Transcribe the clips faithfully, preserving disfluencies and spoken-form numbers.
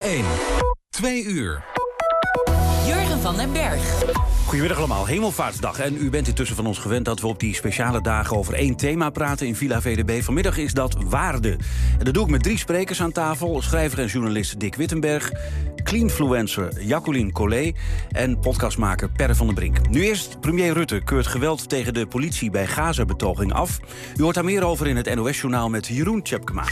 één. Twee uur. Jurgen van den Berg. Goedemiddag allemaal, Hemelvaartsdag. En u bent intussen van ons gewend dat we op die speciale dagen over één thema praten in Villa V D B. Vanmiddag is dat waarde. En dat doe ik met drie sprekers aan tafel. Schrijver en journalist Dick Wittenberg, cleanfluencer Jacqueline Collet en podcastmaker Perre van den Brink. Nu eerst, premier Rutte keurt geweld tegen de politie bij Gaza-betoging af. U hoort daar meer over in het N O S-journaal met Jeroen Tjepkema.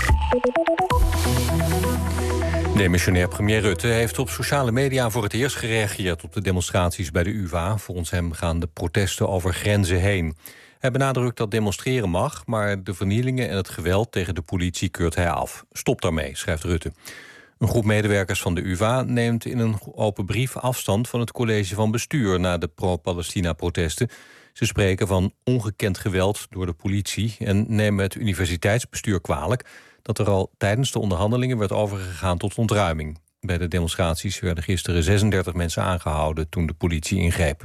Demissionair premier Rutte heeft op sociale media voor het eerst gereageerd op de demonstraties bij de U vA. Volgens hem gaan de protesten over grenzen heen. Hij benadrukt dat demonstreren mag, maar de vernielingen en het geweld tegen de politie keurt hij af. Stop daarmee, schrijft Rutte. Een groep medewerkers van de U vA neemt in een open brief afstand van het college van bestuur na de pro-Palestina-protesten. Ze spreken van ongekend geweld door de politie en nemen het universiteitsbestuur kwalijk dat er al tijdens de onderhandelingen werd overgegaan tot ontruiming. Bij de demonstraties werden gisteren zesendertig mensen aangehouden toen de politie ingreep.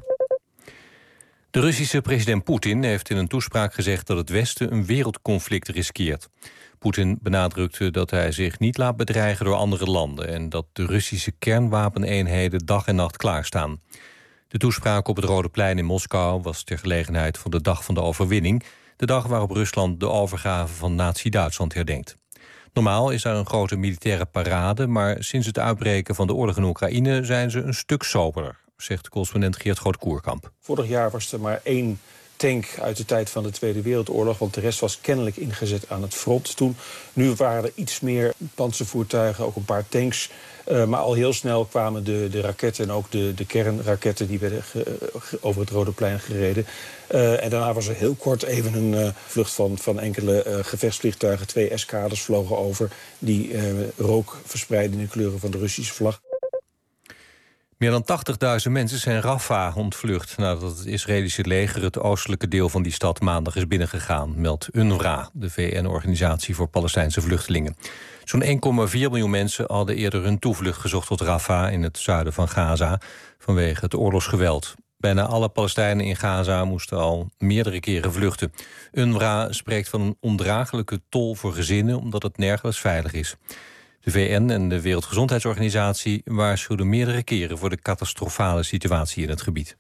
De Russische president Poetin heeft in een toespraak gezegd dat het Westen een wereldconflict riskeert. Poetin benadrukte dat hij zich niet laat bedreigen door andere landen en dat de Russische kernwapeneenheden dag en nacht klaarstaan. De toespraak op het Rode Plein in Moskou was ter gelegenheid van de Dag van de Overwinning, de dag waarop Rusland de overgave van Nazi-Duitsland herdenkt. Normaal is daar een grote militaire parade, maar sinds het uitbreken van de oorlog in Oekraïne zijn ze een stuk soberder, zegt correspondent Geert Groot-Koerkamp. Vorig jaar was er maar één tank uit de tijd van de Tweede Wereldoorlog, want de rest was kennelijk ingezet aan het front toen. Nu waren er iets meer pantservoertuigen, ook een paar tanks. Uh, maar al heel snel kwamen de, de raketten en ook de, de kernraketten die werden ge, ge, over het Rode Plein gereden. Uh, en daarna was er heel kort even een uh, vlucht van, van enkele uh, gevechtsvliegtuigen. Twee eskaders vlogen over die uh, rook verspreidden in de kleuren van de Russische vlag. Meer dan tachtigduizend mensen zijn Rafah ontvlucht nadat het Israëlische leger het oostelijke deel van die stad maandag is binnengegaan, meldt UNRWA, de V N-organisatie voor Palestijnse vluchtelingen. Zo'n één komma vier miljoen mensen hadden eerder hun toevlucht gezocht tot Rafah in het zuiden van Gaza vanwege het oorlogsgeweld. Bijna alle Palestijnen in Gaza moesten al meerdere keren vluchten. UNRWA spreekt van een ondraaglijke tol voor gezinnen omdat het nergens veilig is. De V N en de Wereldgezondheidsorganisatie waarschuwden meerdere keren voor de catastrofale situatie in het gebied.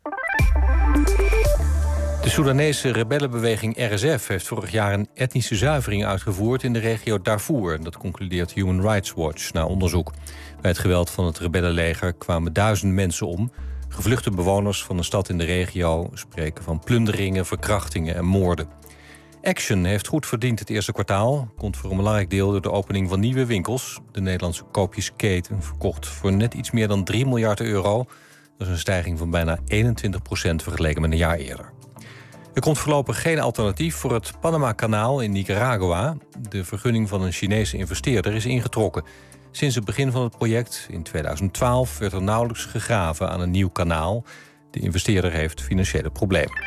De Soedanese rebellenbeweging R S F heeft vorig jaar een etnische zuivering uitgevoerd in de regio Darfur. Dat concludeert Human Rights Watch na onderzoek. Bij het geweld van het rebellenleger kwamen duizend mensen om. Gevluchte bewoners van een stad in de regio spreken van plunderingen, verkrachtingen en moorden. Action heeft goed verdiend het eerste kwartaal. Komt voor een belangrijk deel door de opening van nieuwe winkels. De Nederlandse koopjesketen verkocht voor net iets meer dan drie miljard euro. Dat is een stijging van bijna eenentwintig procent vergeleken met een jaar eerder. Er komt voorlopig geen alternatief voor het Panama-kanaal in Nicaragua. De vergunning van een Chinese investeerder is ingetrokken. Sinds het begin van het project in tweeduizend twaalf werd er nauwelijks gegraven aan een nieuw kanaal. De investeerder heeft financiële problemen.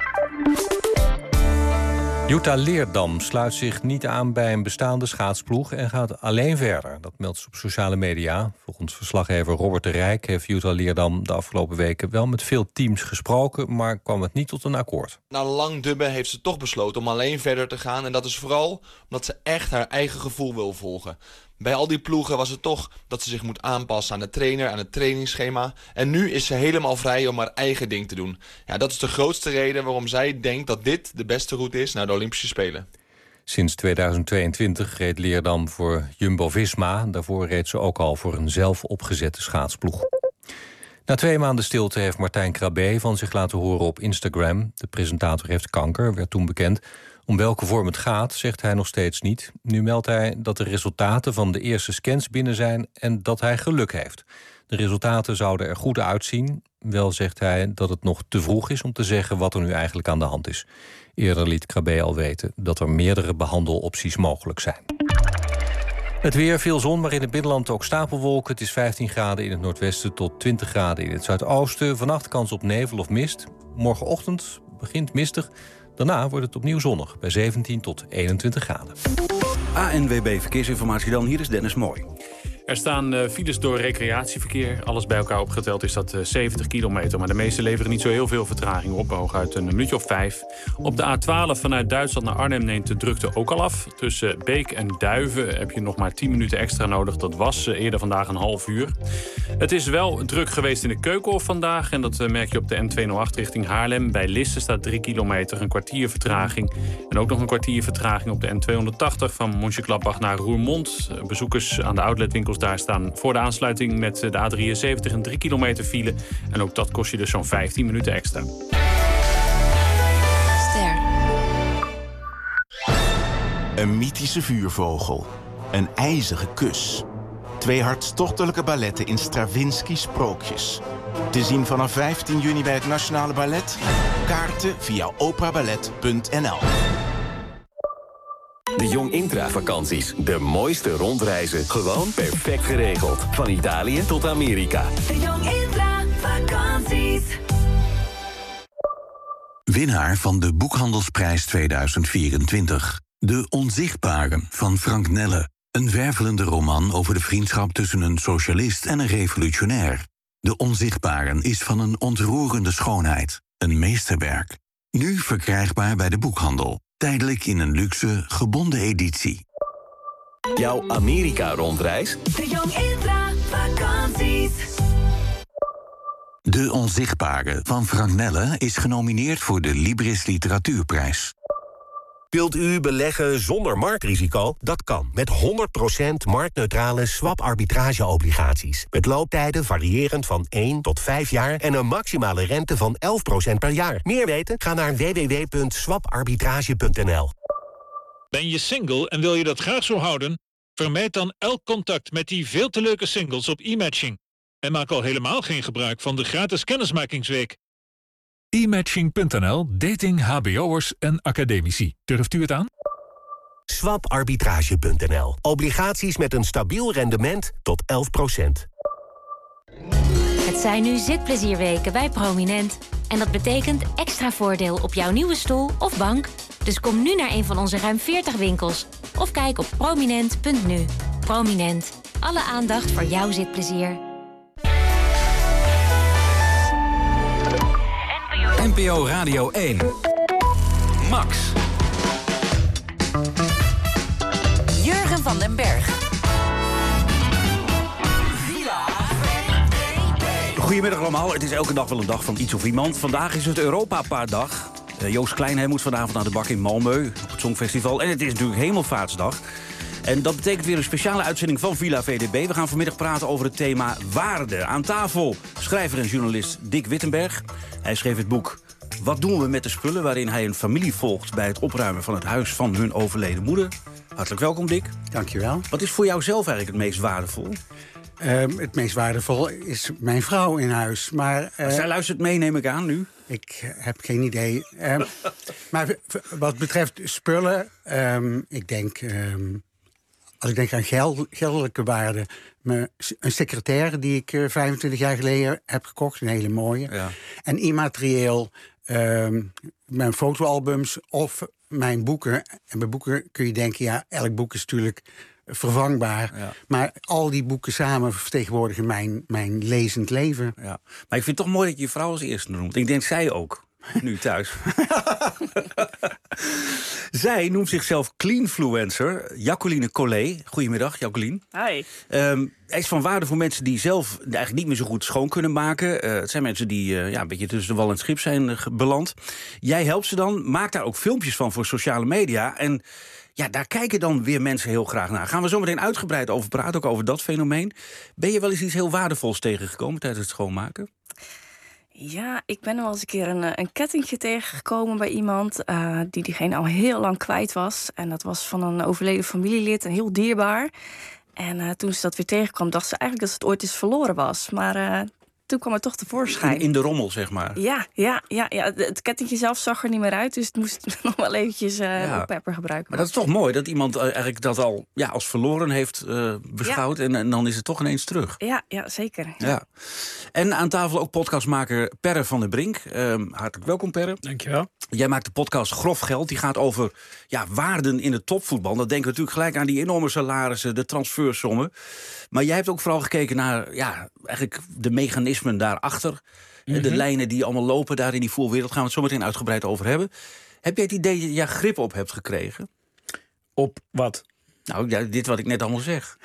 Jutta Leerdam sluit zich niet aan bij een bestaande schaatsploeg en gaat alleen verder. Dat meldt ze op sociale media. Volgens verslaggever Robert de Rijk heeft Jutta Leerdam de afgelopen weken wel met veel teams gesproken, maar kwam het niet tot een akkoord. Na lang dubben heeft ze toch besloten om alleen verder te gaan. En dat is vooral omdat ze echt haar eigen gevoel wil volgen. Bij al die ploegen was het toch dat ze zich moet aanpassen aan de trainer, aan het trainingsschema. En nu is ze helemaal vrij om haar eigen ding te doen. Ja, dat is de grootste reden waarom zij denkt dat dit de beste route is naar de Olympische Spelen. Sinds tweeduizend tweeëntwintig reed Leerdam voor Jumbo-Visma. Daarvoor reed ze ook al voor een zelf opgezette schaatsploeg. Na twee maanden stilte heeft Martijn Krabbe van zich laten horen op Instagram. De presentator heeft kanker, werd toen bekend. Om welke vorm het gaat, zegt hij nog steeds niet. Nu meldt hij dat de resultaten van de eerste scans binnen zijn en dat hij geluk heeft. De resultaten zouden er goed uitzien. Wel zegt hij dat het nog te vroeg is om te zeggen wat er nu eigenlijk aan de hand is. Eerder liet Krabbe al weten dat er meerdere behandelopties mogelijk zijn. Het weer, veel zon, maar in het binnenland ook stapelwolken. Het is vijftien graden in het noordwesten tot twintig graden in het zuidoosten. Vannacht kans op nevel of mist. Morgenochtend begint mistig. Daarna wordt het opnieuw zonnig, bij zeventien tot eenentwintig graden. A N W B Verkeersinformatie dan, hier is Dennis Mooi. Er staan uh, files door recreatieverkeer. Alles bij elkaar opgeteld is dat uh, zeventig kilometer. Maar de meeste leveren niet zo heel veel vertraging op. Hooguit een minuutje of vijf. Op de A twaalf vanuit Duitsland naar Arnhem neemt de drukte ook al af. Tussen Beek en Duiven heb je nog maar tien minuten extra nodig. Dat was uh, eerder vandaag een half uur. Het is wel druk geweest in de Keukenhof vandaag. En dat uh, merk je op de N tweehonderdacht richting Haarlem. Bij Lisse staat drie kilometer, een kwartier vertraging. En ook nog een kwartier vertraging op de N tweehonderdtachtig van Mönchengladbach naar Roermond. Uh, bezoekers aan de outletwinkels daar staan voor de aansluiting met de A drieënzeventig een drie kilometer file. En ook dat kost je dus zo'n vijftien minuten extra. Ster. Een mythische vuurvogel. Een ijzige kus. Twee hartstochtelijke balletten in Stravinsky Sprookjes. Te zien vanaf vijftien juni bij het Nationale Ballet. Kaarten via operaballet punt n l. De Jong Intra-vakanties. De mooiste rondreizen. Gewoon perfect geregeld. Van Italië tot Amerika. De Jong Intra-vakanties. Winnaar van de Boekhandelsprijs tweeduizend vierentwintig. De Onzichtbaren van Frank Nelle. Een wervelende roman over de vriendschap tussen een socialist en een revolutionair. De Onzichtbaren is van een ontroerende schoonheid. Een meesterwerk. Nu verkrijgbaar bij de boekhandel. Tijdelijk in een luxe, gebonden editie. Jouw Amerika-rondreis? De Jong Intra-vakanties. De Onzichtbare van Frank Nelle is genomineerd voor de Libris Literatuurprijs. Wilt u beleggen zonder marktrisico? Dat kan met honderd procent marktneutrale swap-arbitrage-obligaties. Met looptijden variërend van één tot vijf jaar en een maximale rente van elf procent per jaar. Meer weten? Ga naar w w w punt swap arbitrage punt n l. Ben je single en wil je dat graag zo houden? Vermijd dan elk contact met die veel te leuke singles op e-matching. En maak al helemaal geen gebruik van de gratis kennismakingsweek. e matching punt n l, dating, hbo'ers en academici. Durft u het aan? swap arbitrage punt n l. Obligaties met een stabiel rendement tot elf procent. Het zijn nu zitplezierweken bij Prominent. En dat betekent extra voordeel op jouw nieuwe stoel of bank. Dus kom nu naar een van onze ruim veertig winkels. Of kijk op prominent punt n u. Prominent. Alle aandacht voor jouw zitplezier. N P O Radio één. Max. Jurgen van den Berg. Goedemiddag allemaal. Het is elke dag wel een dag van iets of iemand. Vandaag is het Europapaardag. Uh, Joost Klein moet vanavond naar de bak in Malmö op het Songfestival. En het is natuurlijk Hemelvaartsdag. En dat betekent weer een speciale uitzending van Villa V D B. We gaan vanmiddag praten over het thema waarde. Aan tafel schrijver en journalist Dick Wittenberg. Hij schreef het boek Wat doen we met de spullen? Waarin hij een familie volgt bij het opruimen van het huis van hun overleden moeder. Hartelijk welkom, Dick. Dankjewel. Wat is voor jou zelf eigenlijk het meest waardevol? Uh, het meest waardevol is mijn vrouw in huis. Maar, uh, Zij luistert mee, neem ik aan, nu? Ik heb geen idee. Uh, maar wat betreft spullen, um, ik denk... Um, als ik denk aan geld, geldelijke waarde... Me, een secretaire die ik uh, vijfentwintig jaar geleden heb gekocht, een hele mooie. Ja. En immaterieel, um, mijn fotoalbums of mijn boeken. En bij boeken kun je denken, ja, elk boek is natuurlijk vervangbaar. Ja. Maar al die boeken samen vertegenwoordigen mijn, mijn lezend leven. Ja. Maar ik vind het toch mooi dat je je vrouw als eerste noemt. Ik denk zij ook. Nu thuis. Zij noemt zichzelf cleanfluencer. Jacqueline Collet. Goedemiddag, Jacqueline. Hi. Um, hij is van waarde voor mensen die zelf eigenlijk niet meer zo goed schoon kunnen maken. Uh, het zijn mensen die uh, ja, een beetje tussen de wal en het schip zijn uh, beland. Jij helpt ze dan, maakt daar ook filmpjes van voor sociale media. En ja, daar kijken dan weer mensen heel graag naar. Gaan we zo meteen uitgebreid over praten, ook over dat fenomeen. Ben je wel eens iets heel waardevols tegengekomen tijdens het schoonmaken? Ja, ik ben wel eens een keer een, een kettingje tegengekomen bij iemand... Uh, die diegene al heel lang kwijt was. En dat was van een overleden familielid en heel dierbaar. En uh, toen ze dat weer tegenkwam, dacht ze eigenlijk dat het ooit eens verloren was. Maar uh, toen kwam het toch tevoorschijn. In, in de rommel, zeg maar. Ja, ja, ja, ja, het kettingje zelf zag er niet meer uit. Dus het moest nog wel eventjes uh, Ja. pepper gebruiken. Maar dat is toch mooi dat iemand uh, eigenlijk dat al ja, als verloren heeft uh, beschouwd. Ja. En, en dan is het toch ineens terug. Ja, ja, zeker. Ja. En aan tafel ook podcastmaker Perre van der Brink. Um, hartelijk welkom, Perre. Dankjewel. Jij maakt de podcast Grof Geld. Die gaat over ja, waarden in het topvoetbal. Dat denken we natuurlijk gelijk aan die enorme salarissen, de transfersommen. Maar jij hebt ook vooral gekeken naar ja, eigenlijk de mechanismen daarachter. Mm-hmm. De lijnen die allemaal lopen daar in die voetbalwereld. Gaan we het zo meteen uitgebreid over hebben. Heb jij het idee dat je ja, grip op hebt gekregen? Op wat? Nou, ja, dit wat ik net allemaal zeg.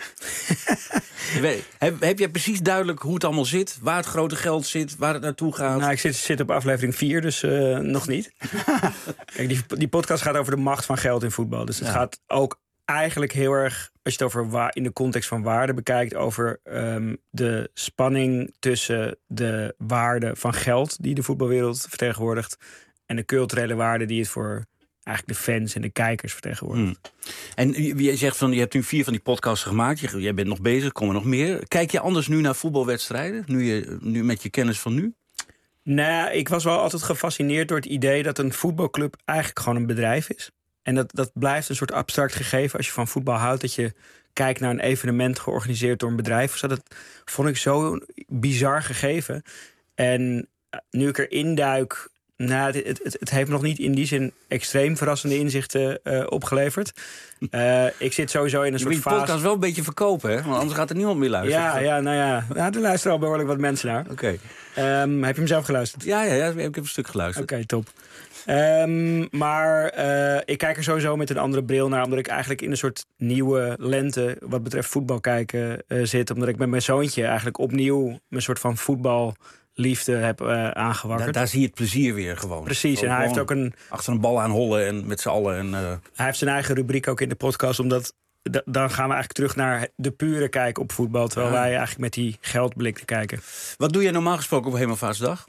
heb, heb jij precies duidelijk hoe het allemaal zit? Waar het grote geld zit, waar het naartoe gaat? Nou, ik zit, zit op aflevering vier, dus uh, nog niet. Kijk, die, die podcast gaat over de macht van geld in voetbal. Dus het ja. gaat ook eigenlijk heel erg, als je het over wa- in de context van waarde bekijkt, over um, de spanning tussen de waarde van geld die de voetbalwereld vertegenwoordigt en de culturele waarde die het voor eigenlijk de fans en de kijkers vertegenwoordigt. Hmm. En je zegt van, je hebt nu vier van die podcasts gemaakt. Je, jij bent nog bezig, komen er nog meer. Kijk je anders nu naar voetbalwedstrijden? Nu, je, nu met je kennis van nu? Nou, ik was wel altijd gefascineerd door het idee dat een voetbalclub eigenlijk gewoon een bedrijf is. En dat, dat blijft een soort abstract gegeven als je van voetbal houdt, dat je kijkt naar een evenement georganiseerd door een bedrijf. Dus dat vond ik zo'n bizar gegeven. En nu ik erin duik, nou, het, het, het heeft nog niet in die zin extreem verrassende inzichten uh, opgeleverd. Uh, ik zit sowieso in een je soort fase... Je fase... podcast wel een beetje verkopen, hè? Want anders gaat er niemand meer luisteren. Ja, ja, nou ja. Nou, er luisteren al behoorlijk wat mensen naar. Oké. Okay. Um, heb je hem zelf geluisterd? Ja, ja, ja, ik heb een stuk geluisterd. Oké, okay, top. Um, maar uh, ik kijk er sowieso met een andere bril naar, omdat ik eigenlijk in een soort nieuwe lente wat betreft voetbal kijken uh, zit. Omdat ik met mijn zoontje eigenlijk opnieuw een soort van voetballiefde heb uh, aangewakkerd. Da- daar zie je het plezier weer gewoon. Precies, gewoon en hij heeft ook een... achter een bal aan hollen en met z'n allen. En, uh... Hij heeft zijn eigen rubriek ook in de podcast, omdat d- dan gaan we eigenlijk terug naar de pure kijk op voetbal, terwijl ja. wij eigenlijk met die geldblik te kijken. Wat doe je normaal gesproken op Hemelvaartsdag?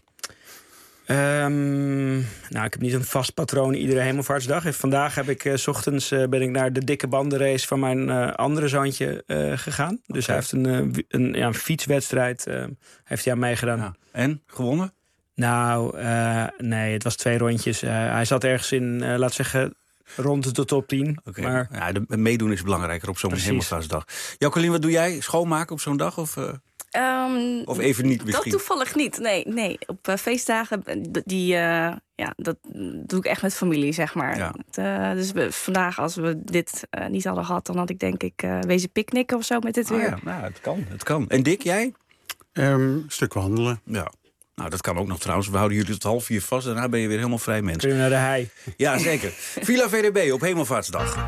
Um, nou, ik heb niet een vast patroon iedere Hemelvaartsdag. Vandaag heb ik, uh, 's ochtends uh, ben ik naar de dikke bandenrace van mijn uh, andere zoontje uh, gegaan. Dus okay. hij heeft een, uh, een, ja, een fietswedstrijd uh, heeft hij aan meegedaan. Ja. En? Gewonnen? Nou, uh, nee, het was twee rondjes. Uh, hij zat ergens in, uh, laat zeggen, rond de top tien. Okay. Maar... Ja, de meedoen is belangrijker op zo'n Hemelvaartsdag. Jacqueline, wat doe jij? Schoonmaken op zo'n dag? Of... Uh... Um, of even niet misschien? Dat toevallig niet. Nee, nee. Op uh, feestdagen, die, uh, ja, dat doe ik echt met familie, zeg maar. Ja. Uh, dus we, vandaag, als we dit uh, niet hadden gehad, dan had ik denk ik uh, wezen picknicken of zo met dit ah, weer. Ja, nou, het kan, het kan. En Dick, jij? Um, een stuk wandelen. Ja. Nou, dat kan ook nog trouwens. We houden jullie tot half vier vast en daarna ben je weer helemaal vrij mens. Kunnen we naar de hei? Ja, zeker. Villa V D B op Hemelvaartsdag.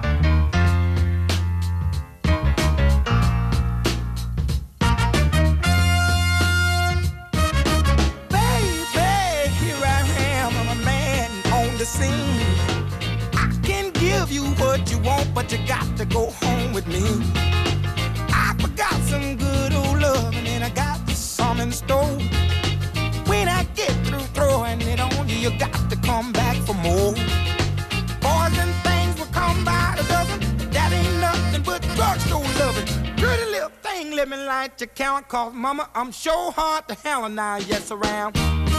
Scene. I can give you what you want, but you got to go home with me. I forgot some good old love, and then I got some in store. When I get through throwing it on you, you got to come back for more. Boys and things will come by the dozen, but that ain't nothing but drugstore loving. Pretty little thing, let me light your count, cause mama, I'm sure hard to hell and now, yes, around.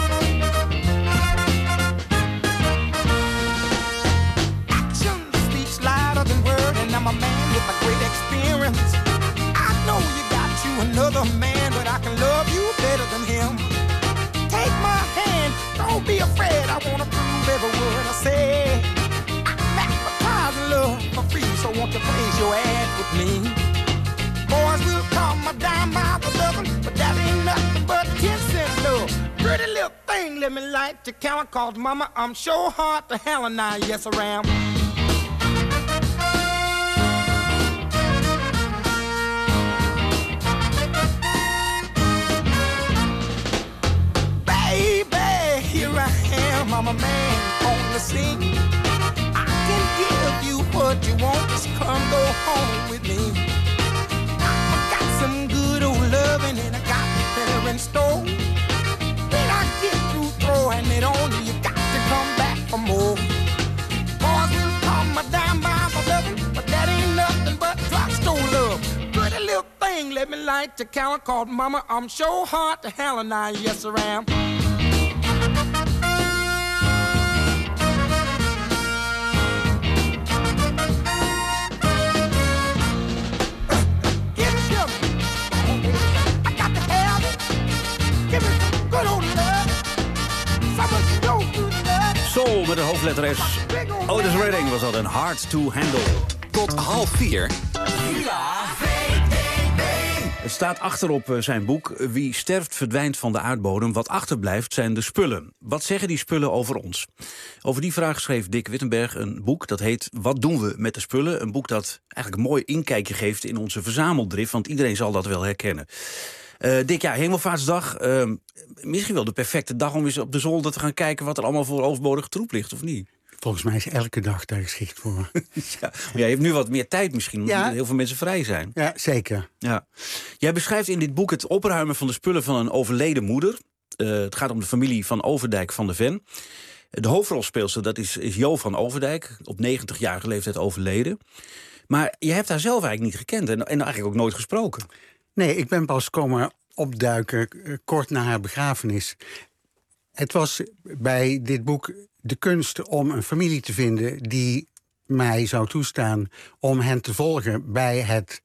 And I'm a man with a great experience. I know you got you another man, but I can love you better than him. Take my hand, don't be afraid. I wanna prove every word I say. I'm advertising love for free, so won't you place your ad with me? Boys will call my dime by the dozen, but that ain't nothing but ten cent love. Pretty little thing, let me light your count, cause mama, I'm sure hard to hell and now, yes I am. I'm a man on the scene. I can give you what you want, just come go home with me. I got some good old loving and I got better in store. When I get through throwing it on you, you got to come back for more. Boys will call my dime by my loving, but that ain't nothing but drugstore love. Pretty little thing, let me like to count, cause mama, I'm so hard to hell and I, yes I am. Soul met een hoofdletter S. Otis Redding was dat een Hard to Handle. Tot half vier. Het staat achterop uh, zijn boek. Wie sterft verdwijnt van de aardbodem. Wat achterblijft zijn de spullen. Wat zeggen die spullen over ons? Over die vraag schreef Dick Wittenberg een boek dat heet Wat doen we met de spullen? Een boek dat eigenlijk een mooi inkijkje geeft in onze verzameldrift. Want iedereen zal dat wel herkennen. Uh, Dick, ja, Hemelvaartsdag. Uh, misschien wel de perfecte dag om eens op de zolder te gaan kijken wat er allemaal voor overbodige troep ligt, of niet? Volgens mij is elke dag daar geschikt voor. Ja, maar je hebt nu wat meer tijd misschien, omdat ja. heel veel mensen vrij zijn. Ja, zeker. Ja. Jij beschrijft in dit boek het opruimen van de spullen van een overleden moeder. Uh, het gaat om de familie van Overdijk van de Ven. De hoofdrolspeelster, dat is, is Jo van Overdijk, op negentigjarige leeftijd overleden. Maar je hebt haar zelf eigenlijk niet gekend en, en eigenlijk ook nooit gesproken. Nee, ik ben pas komen opduiken uh, kort na haar begrafenis. Het was bij dit boek de kunst om een familie te vinden die mij zou toestaan om hen te volgen bij het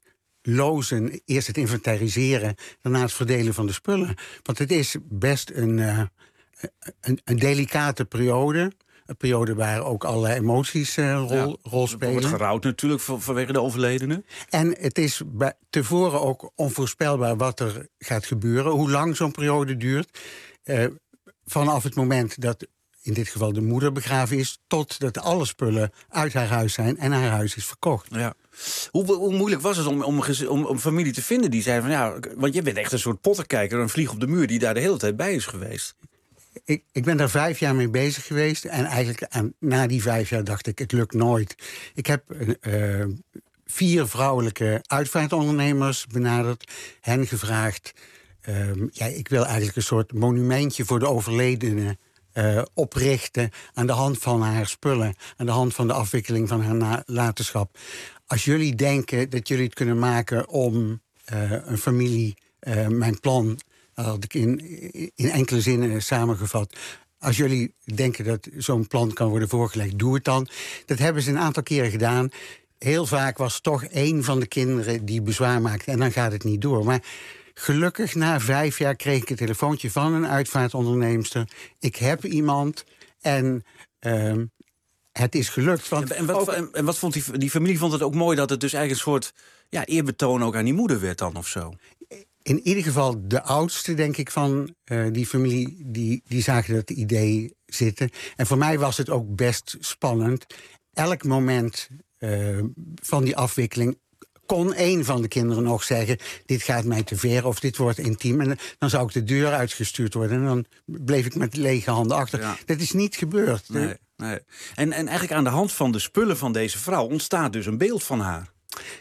lozen, eerst het inventariseren, daarna het verdelen van de spullen. Want het is best een, uh, een, een delicate periode. Een periode waar ook allerlei emoties uh, rol, ja, rol spelen. Er wordt gerouwd natuurlijk vanwege de overledene. En het is bij, tevoren ook onvoorspelbaar wat er gaat gebeuren. Hoe lang zo'n periode duurt. Uh, vanaf het moment dat in dit geval de moeder begraven is, totdat alle spullen uit haar huis zijn en haar huis is verkocht. Ja. Hoe, hoe moeilijk was het om, om, om, om familie te vinden die zei van ja, want je bent echt een soort pottenkijker, een vlieg op de muur die daar de hele tijd bij is geweest. Ik, ik ben daar vijf jaar mee bezig geweest. En eigenlijk aan, na die vijf jaar dacht ik, het lukt nooit. Ik heb uh, vier vrouwelijke uitvaartondernemers benaderd. Hen gevraagd, uh, ja, ik wil eigenlijk een soort monumentje voor de overledene uh, oprichten aan de hand van haar spullen. Aan de hand van de afwikkeling van haar nalatenschap. Als jullie denken dat jullie het kunnen maken om uh, een familie, uh, mijn plan, dat had ik in, in enkele zinnen samengevat. Als jullie denken dat zo'n plan kan worden voorgelegd, doe het dan. Dat hebben ze een aantal keren gedaan. Heel vaak was toch één van de kinderen die bezwaar maakte en dan gaat het niet door. Maar gelukkig na vijf jaar kreeg ik een telefoontje van een uitvaartonderneemster. Ik heb iemand en uh, het is gelukt. Want en, wat, ook, en, en wat vond die, die familie vond het ook mooi dat het dus eigenlijk een soort ja, eerbetoon ook aan die moeder werd dan of zo? In ieder geval de oudste, denk ik, van uh, die familie, die, die zagen dat idee zitten. En voor mij was het ook best spannend. Elk moment uh, van die afwikkeling kon één van de kinderen nog zeggen, dit gaat mij te ver of dit wordt intiem. En dan zou ik de deur uitgestuurd worden en dan bleef ik met lege handen achter. Ja. Dat is niet gebeurd. Nee, nee. En, en eigenlijk aan de hand van de spullen van deze vrouw ontstaat dus een beeld van haar.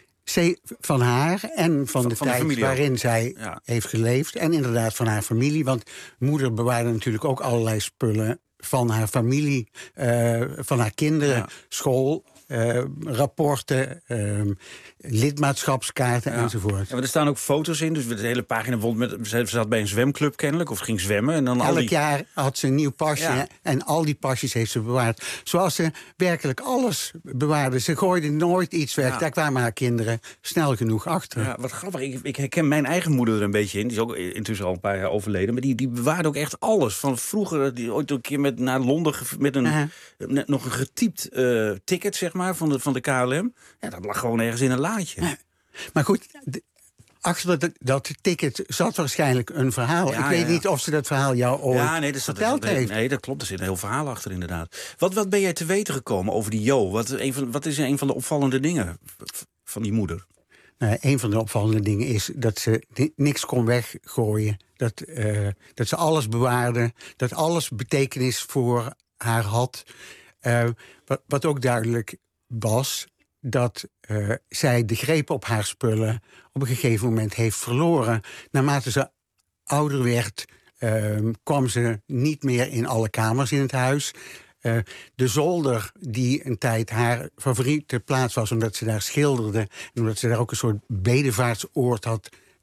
Van haar en van, van de van tijd de waarin zij ja. heeft geleefd. En inderdaad van haar familie. Want moeder bewaarde natuurlijk ook allerlei spullen van haar familie, uh, van haar kinderen, ja. school, uh, rapporten, uh, lidmaatschapskaarten ja. enzovoort. Ja, maar er staan ook foto's in, dus de hele pagina bijvoorbeeld met, ze zat bij een zwemclub kennelijk of ging zwemmen. En dan Elk al die... jaar had ze een nieuw pasje ja. en al die pasjes heeft ze bewaard. Zoals ze werkelijk alles bewaarde. Ze gooide nooit iets weg. Ja. Daar kwamen haar kinderen snel genoeg achter. Ja, wat grappig. Ik, ik herken mijn eigen moeder er een beetje in. Die is ook intussen al een paar jaar overleden. Maar die, die bewaarde ook echt alles. Van vroeger, die ooit een keer met, naar Londen met een, uh-huh. net nog een getypt uh, ticket, zeg maar, van de, van de K L M. Ja, dat lag gewoon ergens in een laadje. Ja. Maar goed, de, achter dat, dat ticket zat waarschijnlijk een verhaal. Ja, ik weet ja. niet of ze dat verhaal jou ooit ja, nee, dat verteld dat, heeft. Nee, dat klopt. Er zit een heel verhaal achter, inderdaad. Wat, wat ben jij te weten gekomen over die Jo? Wat, een van, wat is een van de opvallende dingen van die moeder? Nou, een van de opvallende dingen is dat ze niks kon weggooien. Dat, uh, dat ze alles bewaarde. Dat alles betekenis voor haar had. Uh, wat, wat ook duidelijk was, dat uh, zij de greep op haar spullen op een gegeven moment heeft verloren. Naarmate ze ouder werd, uh, kwam ze niet meer in alle kamers in het huis. Uh, de zolder, die een tijd haar favoriete plaats was, omdat ze daar schilderde en omdat ze daar ook een soort bedevaartsoord had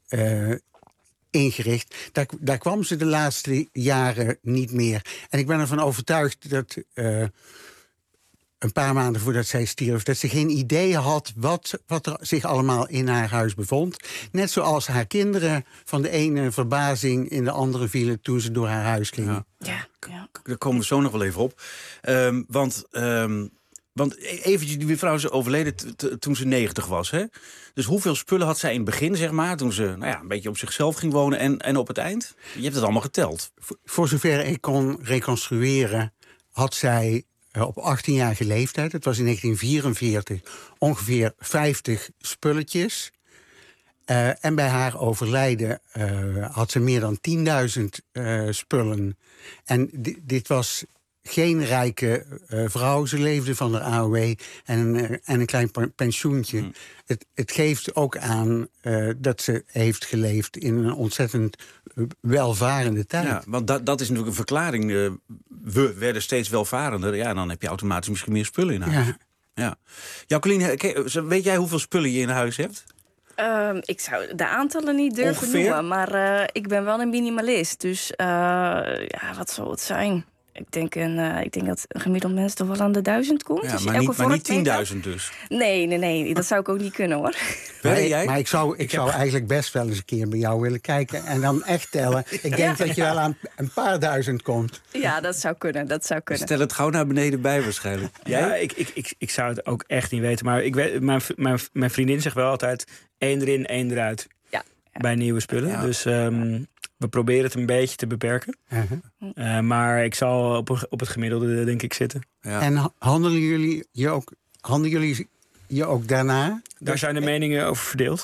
uh, ingericht. Daar, daar kwam ze de laatste jaren niet meer. En ik ben ervan overtuigd dat uh, een paar maanden voordat zij stierf, dat ze geen idee had wat, wat er zich allemaal in haar huis bevond. Net zoals haar kinderen van de ene verbazing in de andere vielen toen ze door haar huis gingen. Ja, ja. Daar komen we zo nog wel even op. Um, want... Um Want eventjes, die mevrouw is overleden t- t- toen ze negentig was. Hè? Dus hoeveel spullen had zij in het begin, zeg maar, toen ze nou ja, een beetje op zichzelf ging wonen en, en op het eind? Je hebt het allemaal geteld. Voor, voor zover ik kon reconstrueren, had zij uh, op achttienjarige leeftijd, het was in negentien vierenveertig, ongeveer vijftig spulletjes. Uh, en bij haar overlijden uh, had ze meer dan tienduizend uh, spullen. En di- dit was geen rijke uh, vrouw. Ze leefde van de A O W en, uh, en een klein pensioentje. Hmm. Het, het geeft ook aan uh, dat ze heeft geleefd in een ontzettend uh, welvarende tijd. Ja, want dat, dat is natuurlijk een verklaring. Uh, we werden steeds welvarender. Ja, dan heb je automatisch misschien meer spullen in huis. Ja. Ja. Jacqueline, weet jij hoeveel spullen je in huis hebt? Um, ik zou de aantallen niet durven Ongeveer? noemen, maar uh, ik ben wel een minimalist. Dus uh, ja, wat zal het zijn? Ik denk, een, uh, ik denk dat een gemiddeld mens toch wel aan de duizend komt. Ja, dus maar, elke niet, maar niet tienduizend dus. Nee, nee, nee, dat zou ik ook niet kunnen, hoor. Maar, jij? maar ik zou, ik ik zou heb... eigenlijk best wel eens een keer bij jou willen kijken en dan echt tellen. Ik denk ja. dat je wel aan een paar duizend komt. Ja, dat zou kunnen, dat zou kunnen. Stel het gauw naar beneden bij waarschijnlijk. Jij? Ja, ik, ik, ik, ik zou het ook echt niet weten. Maar ik weet, mijn, mijn, mijn vriendin zegt wel altijd één erin, één eruit. Ja. Ja. Bij nieuwe spullen. Ja. Dus um, we proberen het een beetje te beperken. Uh-huh. Uh, maar ik zal op, op het gemiddelde, denk ik, zitten. Ja. En handelen jullie je ook, handelen jullie je ook daarna? Daar zijn de meningen over verdeeld.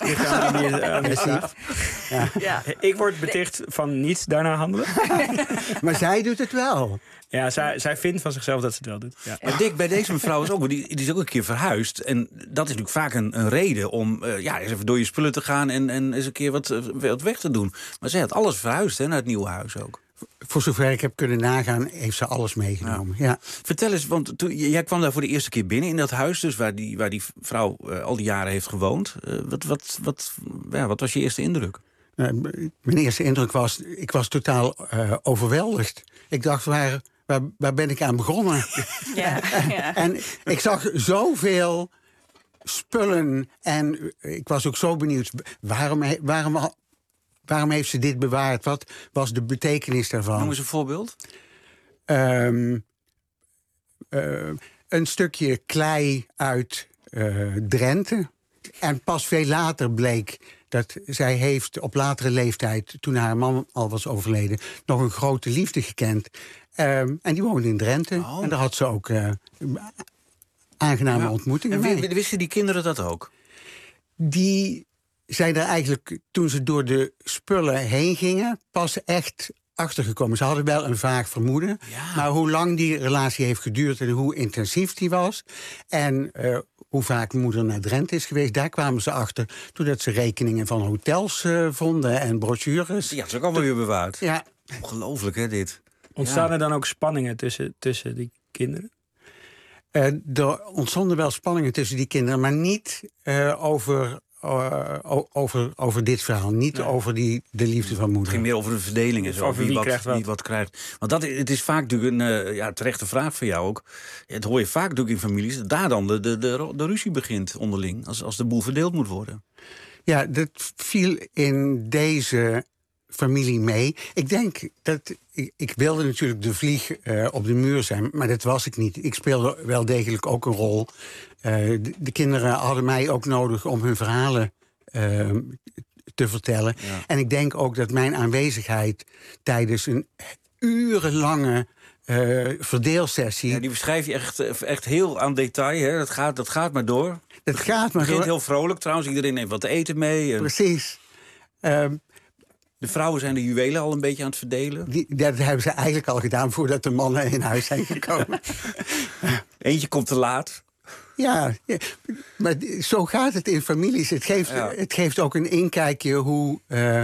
Ja. Ja. Ik word beticht van niet daarna handelen. Maar zij doet het wel. Ja, zij, zij vindt van zichzelf dat ze het wel doet. Ja. Maar Dick, bij deze mevrouw is ook, die, die is ook een keer verhuisd. En dat is natuurlijk vaak een, een reden om uh, ja, eens even door je spullen te gaan en, en eens een keer wat, wat weg te doen. Maar zij had alles verhuisd, hè, naar het nieuwe huis ook. Voor zover ik heb kunnen nagaan, heeft ze alles meegenomen. Ja. Ja. Vertel eens, want toen, jij kwam daar voor de eerste keer binnen in dat huis, dus waar die, waar die vrouw uh, al die jaren heeft gewoond. Uh, wat, wat, wat, ja, wat was je eerste indruk? Uh, mijn eerste indruk was, ik was totaal uh, overweldigd. Ik dacht, waar, waar, waar ben ik aan begonnen? Ja, ja. En ik zag zoveel spullen en ik was ook zo benieuwd, waarom, waarom, waarom heeft ze dit bewaard? Wat was de betekenis daarvan? Noem eens een voorbeeld. Um, uh, een stukje klei uit uh, Drenthe. En pas veel later bleek dat zij heeft op latere leeftijd, toen haar man al was overleden, nog een grote liefde gekend. Um, en die woonde in Drenthe. Oh. En daar had ze ook uh, aangename ja. ontmoetingen en mee. Wisten die kinderen dat ook? Die zijn er eigenlijk, toen ze door de spullen heen gingen, pas echt achtergekomen. Ze hadden wel een vaag vermoeden. Ja. Maar hoe lang die relatie heeft geduurd en hoe intensief die was, en uh, hoe vaak moeder naar Drenthe is geweest, daar kwamen ze achter toen ze rekeningen van hotels uh, vonden en brochures. Ja, dat is ook allemaal weer bewaard. Ja. Ongelooflijk, hè, dit. Ontstaan ja. er dan ook spanningen tussen, tussen die kinderen? Uh, er ontstonden wel spanningen tussen die kinderen, maar niet uh, over, uh, over, over dit verhaal. Niet nee. over die, de liefde van moeder. Het ging meer over de verdeling en zo. Over wie, wie, wat, krijgt wat. wie wat krijgt. Want dat, het is vaak natuurlijk een uh, ja, terechte vraag voor jou ook. Ja, het hoor je vaak natuurlijk in families, dat daar dan de, de, de, de ruzie begint onderling. Als, als de boel verdeeld moet worden. Ja, dat viel in deze familie mee. Ik denk dat ik, ik wilde natuurlijk de vlieg uh, op de muur zijn, maar dat was ik niet. Ik speelde wel degelijk ook een rol. Uh, de, de kinderen hadden mij ook nodig om hun verhalen uh, te vertellen. Ja. En ik denk ook dat mijn aanwezigheid tijdens een urenlange uh, verdeelsessie. Ja, die beschrijf je echt, echt heel aan detail. Hè? Dat, gaat, dat gaat maar door. Dat gaat maar door. Het begint heel vrolijk trouwens. Iedereen neemt wat te eten mee. En... Precies. Uh, De vrouwen zijn de juwelen al een beetje aan het verdelen. Die, dat hebben ze eigenlijk al gedaan voordat de mannen in huis zijn gekomen. Eentje komt te laat. Ja, ja, maar zo gaat het in families. Het geeft, ja. het geeft ook een inkijkje hoe, uh,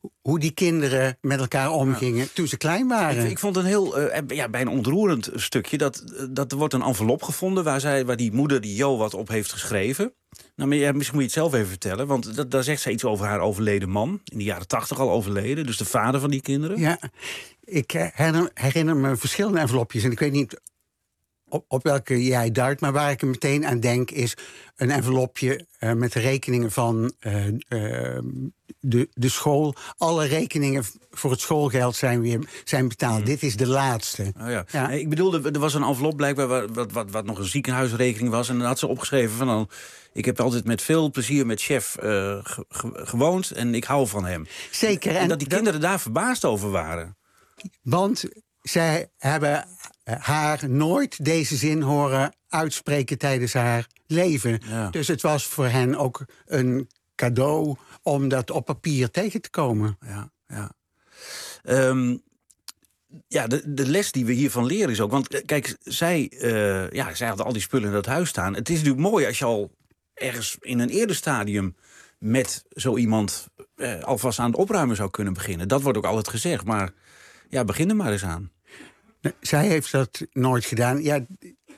hoe die kinderen met elkaar omgingen ja. toen ze klein waren. Ik, ik vond een heel, uh, ja, bijna ontroerend stukje. Dat, dat er wordt een envelop gevonden waar, zij, waar die moeder, die Jo, wat op heeft geschreven. Nou, maar ja, misschien moet je het zelf even vertellen. Want dat, daar zegt zij iets over haar overleden man. In de jaren tachtig al overleden. Dus de vader van die kinderen. Ja, ik herinner, herinner me verschillende envelopjes. En ik weet niet op, op welke jij duidt. Maar waar ik er meteen aan denk is een envelopje uh, met de rekeningen van uh, uh, de, de school. Alle rekeningen voor het schoolgeld zijn weer zijn betaald. Mm. Dit is de laatste. Oh ja. Ja. Ik bedoelde, er was een envelop blijkbaar wat, wat, wat, wat nog een ziekenhuisrekening was. En dan had ze opgeschreven van... dan, ik heb altijd met veel plezier met chef uh, ge, ge, gewoond en ik hou van hem. Zeker. En, en dat die dat, kinderen daar verbaasd over waren. Want zij hebben haar nooit deze zin horen uitspreken tijdens haar leven. Ja. Dus het was voor hen ook een cadeau om dat op papier tegen te komen. Ja, ja. Um, ja, de, de les die we hiervan leren is ook... Want kijk, zij, uh, ja, zij hadden al die spullen in dat huis staan. Het is natuurlijk mooi als je al ergens in een eerder stadium... met zo iemand uh, alvast aan het opruimen zou kunnen beginnen. Dat wordt ook altijd gezegd, maar ja, begin er maar eens aan. Zij heeft dat nooit gedaan. Ja,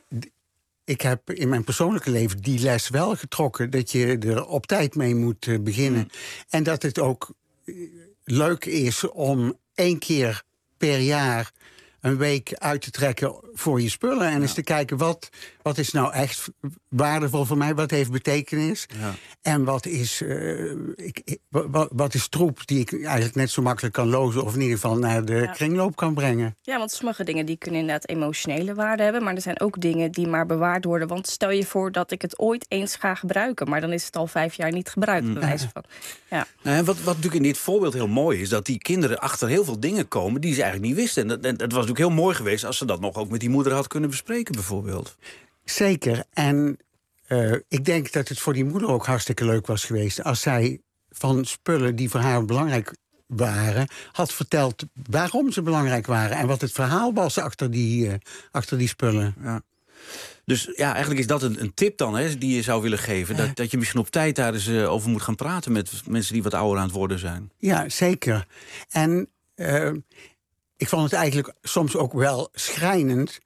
ik heb in mijn persoonlijke leven die les wel getrokken... dat je er op tijd mee moet uh, beginnen. Mm. En dat het ook leuk is om één keer per jaar... een week uit te trekken voor je spullen. En ja. eens te kijken, wat, wat is nou echt waardevol voor mij? Wat heeft betekenis? Ja. En wat is, uh, ik, wat, wat is troep die ik eigenlijk net zo makkelijk kan lozen... of in ieder geval naar de ja. kringloop kan brengen? Ja, want sommige dingen die kunnen inderdaad emotionele waarde hebben... maar er zijn ook dingen die maar bewaard worden. Want stel je voor dat ik het ooit eens ga gebruiken... maar dan is het al vijf jaar niet gebruikt, mm. bij wijze van. Ja. Nou, wat, wat natuurlijk in dit voorbeeld heel mooi is... dat die kinderen achter heel veel dingen komen die ze eigenlijk niet wisten. En dat, dat was natuurlijk heel mooi geweest als ze dat nog ook met die moeder had kunnen bespreken, bijvoorbeeld. Zeker. En uh, ik denk dat het voor die moeder ook hartstikke leuk was geweest... als zij van spullen die voor haar belangrijk waren... had verteld waarom ze belangrijk waren... en wat het verhaal was achter die, uh, achter die spullen. Ja. Dus ja, eigenlijk is dat een, een tip dan, hè, die je zou willen geven. Dat, dat je misschien op tijd daar eens uh, over moet gaan praten... met mensen die wat ouder aan het worden zijn. Ja, zeker. En... Uh, Ik vond het eigenlijk soms ook wel schrijnend.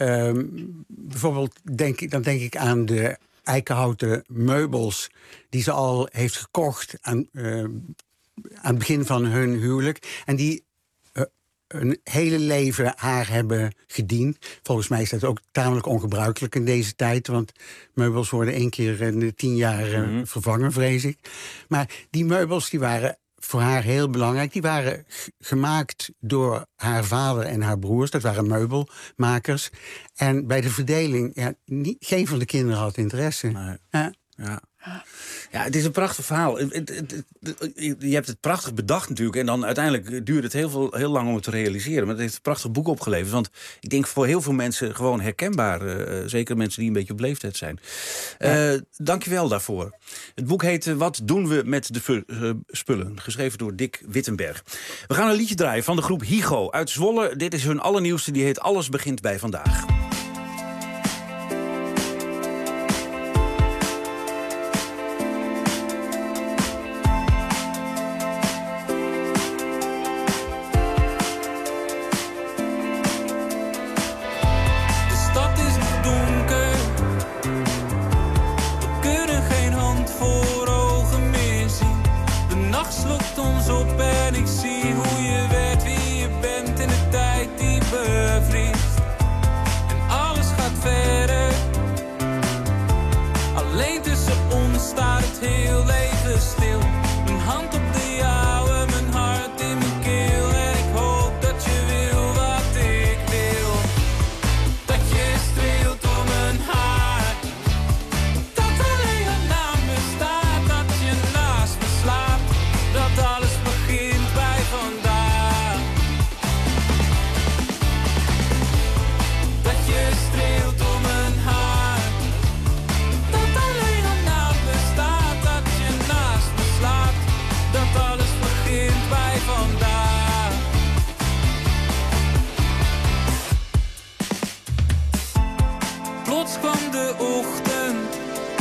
Um, bijvoorbeeld, denk ik, dan denk ik aan de eikenhouten meubels... die ze al heeft gekocht aan, uh, aan het begin van hun huwelijk. En die uh, een hele leven haar hebben gediend. Volgens mij is dat ook tamelijk ongebruikelijk in deze tijd... want meubels worden één keer in de tien jaar uh, mm-hmm. vervangen, vrees ik. Maar die meubels die waren... voor haar heel belangrijk. Die waren g- gemaakt door haar vader en haar broers. Dat waren meubelmakers. En bij de verdeling, ja, niet, geen van de kinderen had interesse. Nee. Ja. Ja. Ja, het is een prachtig verhaal. Het, het, het, het, je hebt het prachtig bedacht natuurlijk... en dan uiteindelijk duurde het heel, veel, heel lang om het te realiseren. Maar het heeft een prachtig boek opgeleverd. Want ik denk voor heel veel mensen gewoon herkenbaar. Uh, zeker mensen die een beetje op leeftijd zijn. Uh, ja. Dank je wel daarvoor. Het boek heet uh, Wat doen we met de uh, spullen? Geschreven door Dick Wittenberg. We gaan een liedje draaien van de groep Higo uit Zwolle. Dit is hun allernieuwste, die heet Alles begint bij vandaag.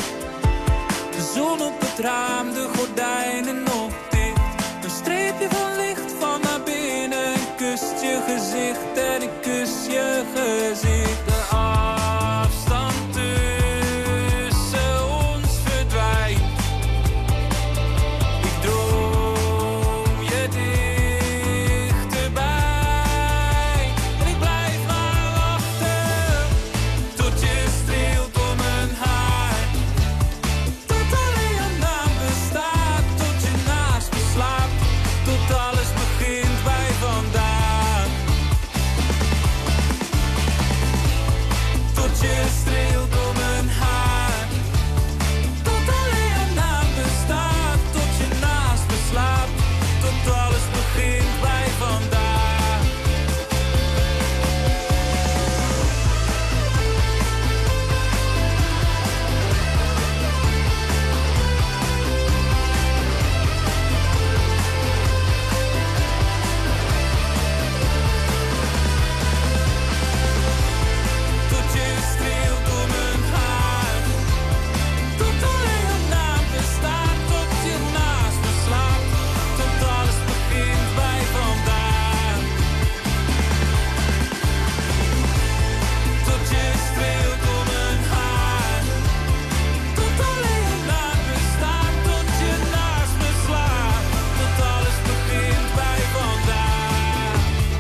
zon op het raam, de gordijnen nog dicht. Een streepje van gezicht en ik kus je gezicht. De afstand tussen ons verdwijnt. Ik droom je dichterbij. En ik blijf maar wachten tot je streelt om mijn haar. Tot alleen je naam bestaat, tot je naast me slaapt. Tot alles begint bij vandaag. Tot je streelt om mijn haar. Tot alleen je naam bestaat, tot je naast me slaapt. Tot alles begint bij vandaag. Tot je streelt om mijn haar. Tot alleen je naam bestaat, tot je naast me slaapt. Tot alles begint bij vandaag. Tot je streelt om mijn haar. Tot alleen je naam bestaat, tot je naast me slaapt. Tot alles begint bij vandaag.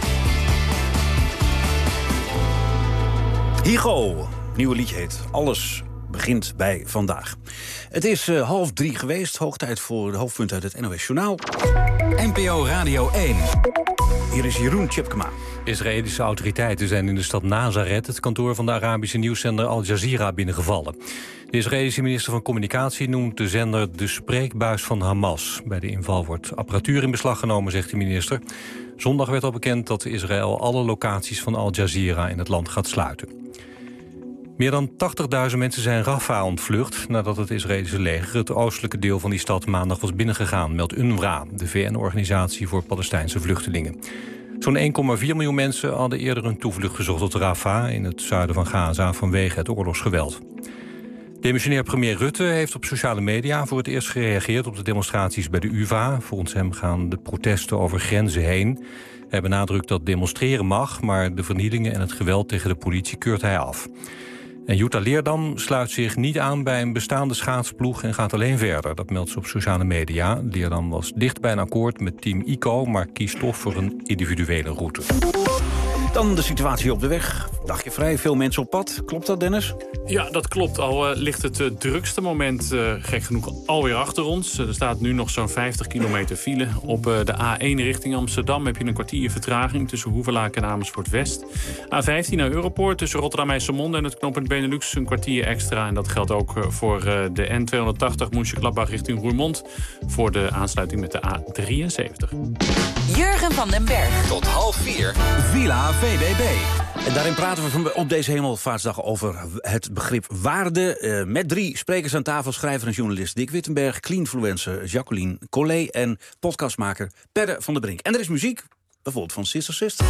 Higo, nieuwe liedje heet Alles begint bij vandaag. Het is uh, half drie geweest, hoog tijd voor de hoofdpunten uit het N O S Journaal. N P O Radio één. Hier is Jeroen Tjepkema. Israëlische autoriteiten zijn in de stad Nazareth het kantoor van de Arabische nieuwszender Al Jazeera binnengevallen. De Israëlische minister van Communicatie noemt de zender de spreekbuis van Hamas. Bij de inval wordt apparatuur in beslag genomen, zegt de minister. Zondag werd al bekend dat Israël alle locaties van Al Jazeera in het land gaat sluiten. Meer dan tachtigduizend mensen zijn Rafah ontvlucht nadat het Israëlische leger het oostelijke deel van die stad maandag was binnengegaan, meldt UNRWA, de V N-organisatie voor Palestijnse vluchtelingen. Zo'n één komma vier miljoen mensen hadden eerder een toevlucht gezocht tot Rafah in het zuiden van Gaza vanwege het oorlogsgeweld. Demissionair premier Rutte heeft op sociale media voor het eerst gereageerd op de demonstraties bij de U vA. Volgens hem gaan de protesten over grenzen heen. Hij benadrukt dat demonstreren mag, maar de vernielingen en het geweld tegen de politie keurt hij af. En Jutta Leerdam sluit zich niet aan bij een bestaande schaatsploeg en gaat alleen verder. Dat meldt ze op sociale media. Leerdam was dicht bij een akkoord met team ICO, maar kiest toch voor een individuele route. Dan de situatie op de weg. Dagje vrij, veel mensen op pad. Klopt dat, Dennis? Ja, dat klopt. Al uh, ligt het uh, drukste moment, uh, gek genoeg, alweer achter ons. Uh, er staat nu nog zo'n vijftig kilometer file. Op uh, de A één richting Amsterdam heb je een kwartier vertraging tussen Hoevelaken en Amersfoort West. A vijftien naar Europoort tussen Rotterdam IJsselmonde en het knooppunt Benelux een kwartier extra. En dat geldt ook uh, voor uh, de N tweehonderdtachtig Moesje-Gladbach richting Roermond. Voor de aansluiting met de A drieënzeventig. Jurgen van den Berg. Tot half vier. Villa V B B. En daarin praten we van, op deze Hemelvaartsdag over het begrip waarde. Uh, met drie sprekers aan tafel, schrijver en journalist Dick Wittenberg, cleanfluencer Jacqueline Collet en podcastmaker Perre van der Brink. En er is muziek, bijvoorbeeld van Sister Sisters.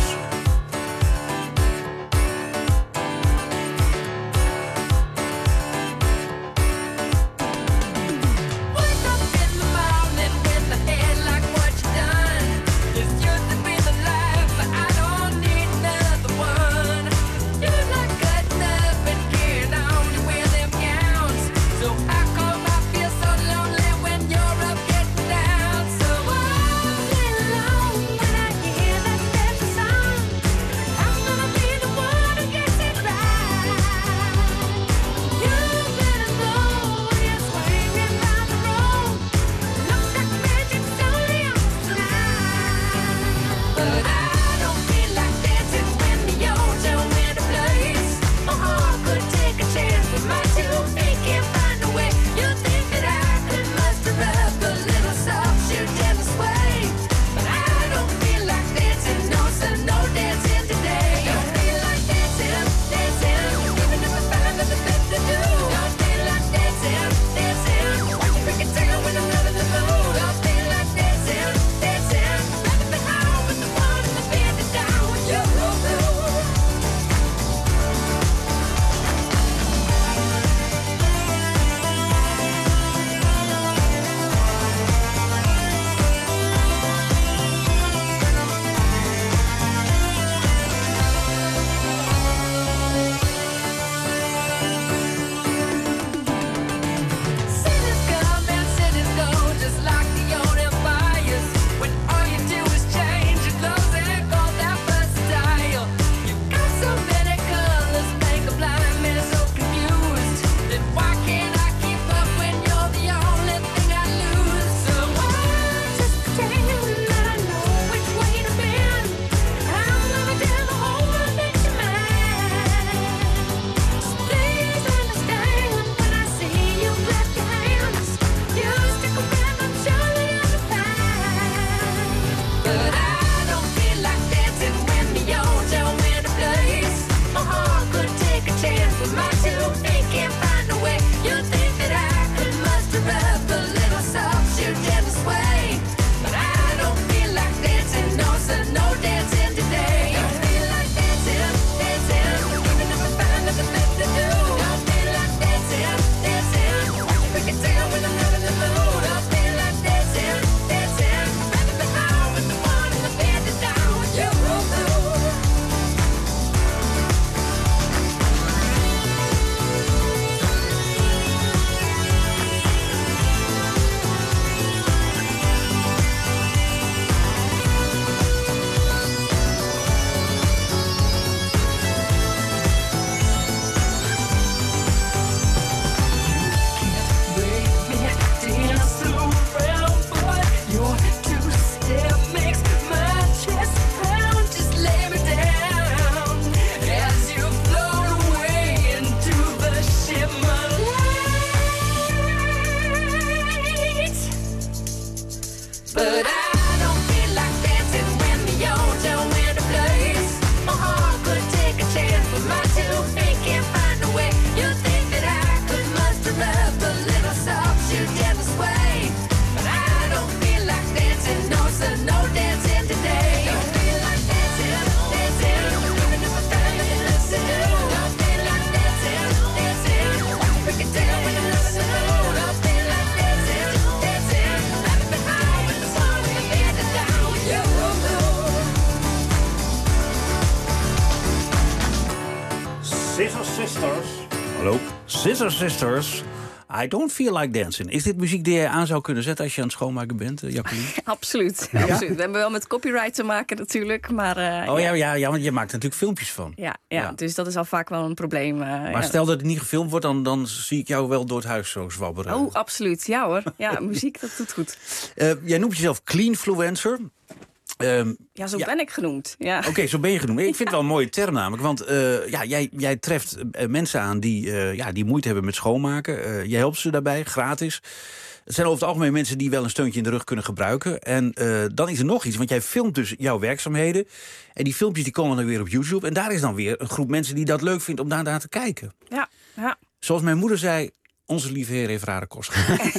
Scissor Sisters. Hallo. Scissor Sisters. I don't feel like dancing. Is dit muziek die je aan zou kunnen zetten als je aan het schoonmaken bent, uh, Jacqueline? Absoluut, Ja? absoluut. We hebben wel met copyright te maken natuurlijk, maar... Uh, Oh ja, ja, ja, want je maakt er natuurlijk filmpjes van. Ja, ja, ja, dus dat is al vaak wel een probleem. Uh, Maar ja. stel dat het niet gefilmd wordt, dan, dan zie ik jou wel door het huis zo zwabberen. Oh, absoluut. Ja hoor. Ja, muziek, dat doet goed. Uh, jij noemt jezelf cleanfluencer. Um, Ja, zo ja. ben ik genoemd. Ja. Oké, okay, zo ben je genoemd. Ik vind het wel een mooie term namelijk. Want uh, ja, jij, jij treft uh, mensen aan die, uh, ja, die moeite hebben met schoonmaken. Uh, jij helpt ze daarbij, gratis. Het zijn over het algemeen mensen die wel een steuntje in de rug kunnen gebruiken. En uh, dan is er nog iets, want jij filmt dus jouw werkzaamheden. En die filmpjes die komen dan weer op YouTube. En daar is dan weer een groep mensen die dat leuk vindt om daar naar te kijken. Ja, ja. Zoals mijn moeder zei, onze lieve heer heeft rare kost.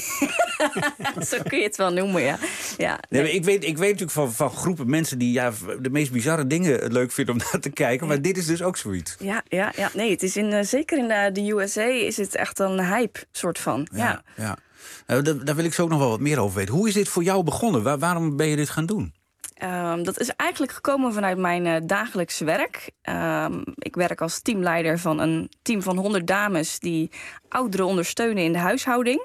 Zo kun je het wel noemen, ja. ja nee. Nee, ik, weet, ik weet natuurlijk van, van groepen mensen die ja, de meest bizarre dingen leuk vinden om naar te kijken. Maar ja. Dit is dus ook zoiets. Ja, ja, ja. Nee, het is in, uh, zeker in uh, de U S A is het echt een hype soort van. Ja, ja. ja. Uh, daar, daar wil ik zo ook nog wel wat meer over weten. Hoe is dit voor jou begonnen? Waar, waarom ben je dit gaan doen? Um, dat is eigenlijk gekomen vanuit mijn uh, dagelijks werk. Um, ik werk als teamleider van een team van honderd dames die ouderen ondersteunen in de huishouding.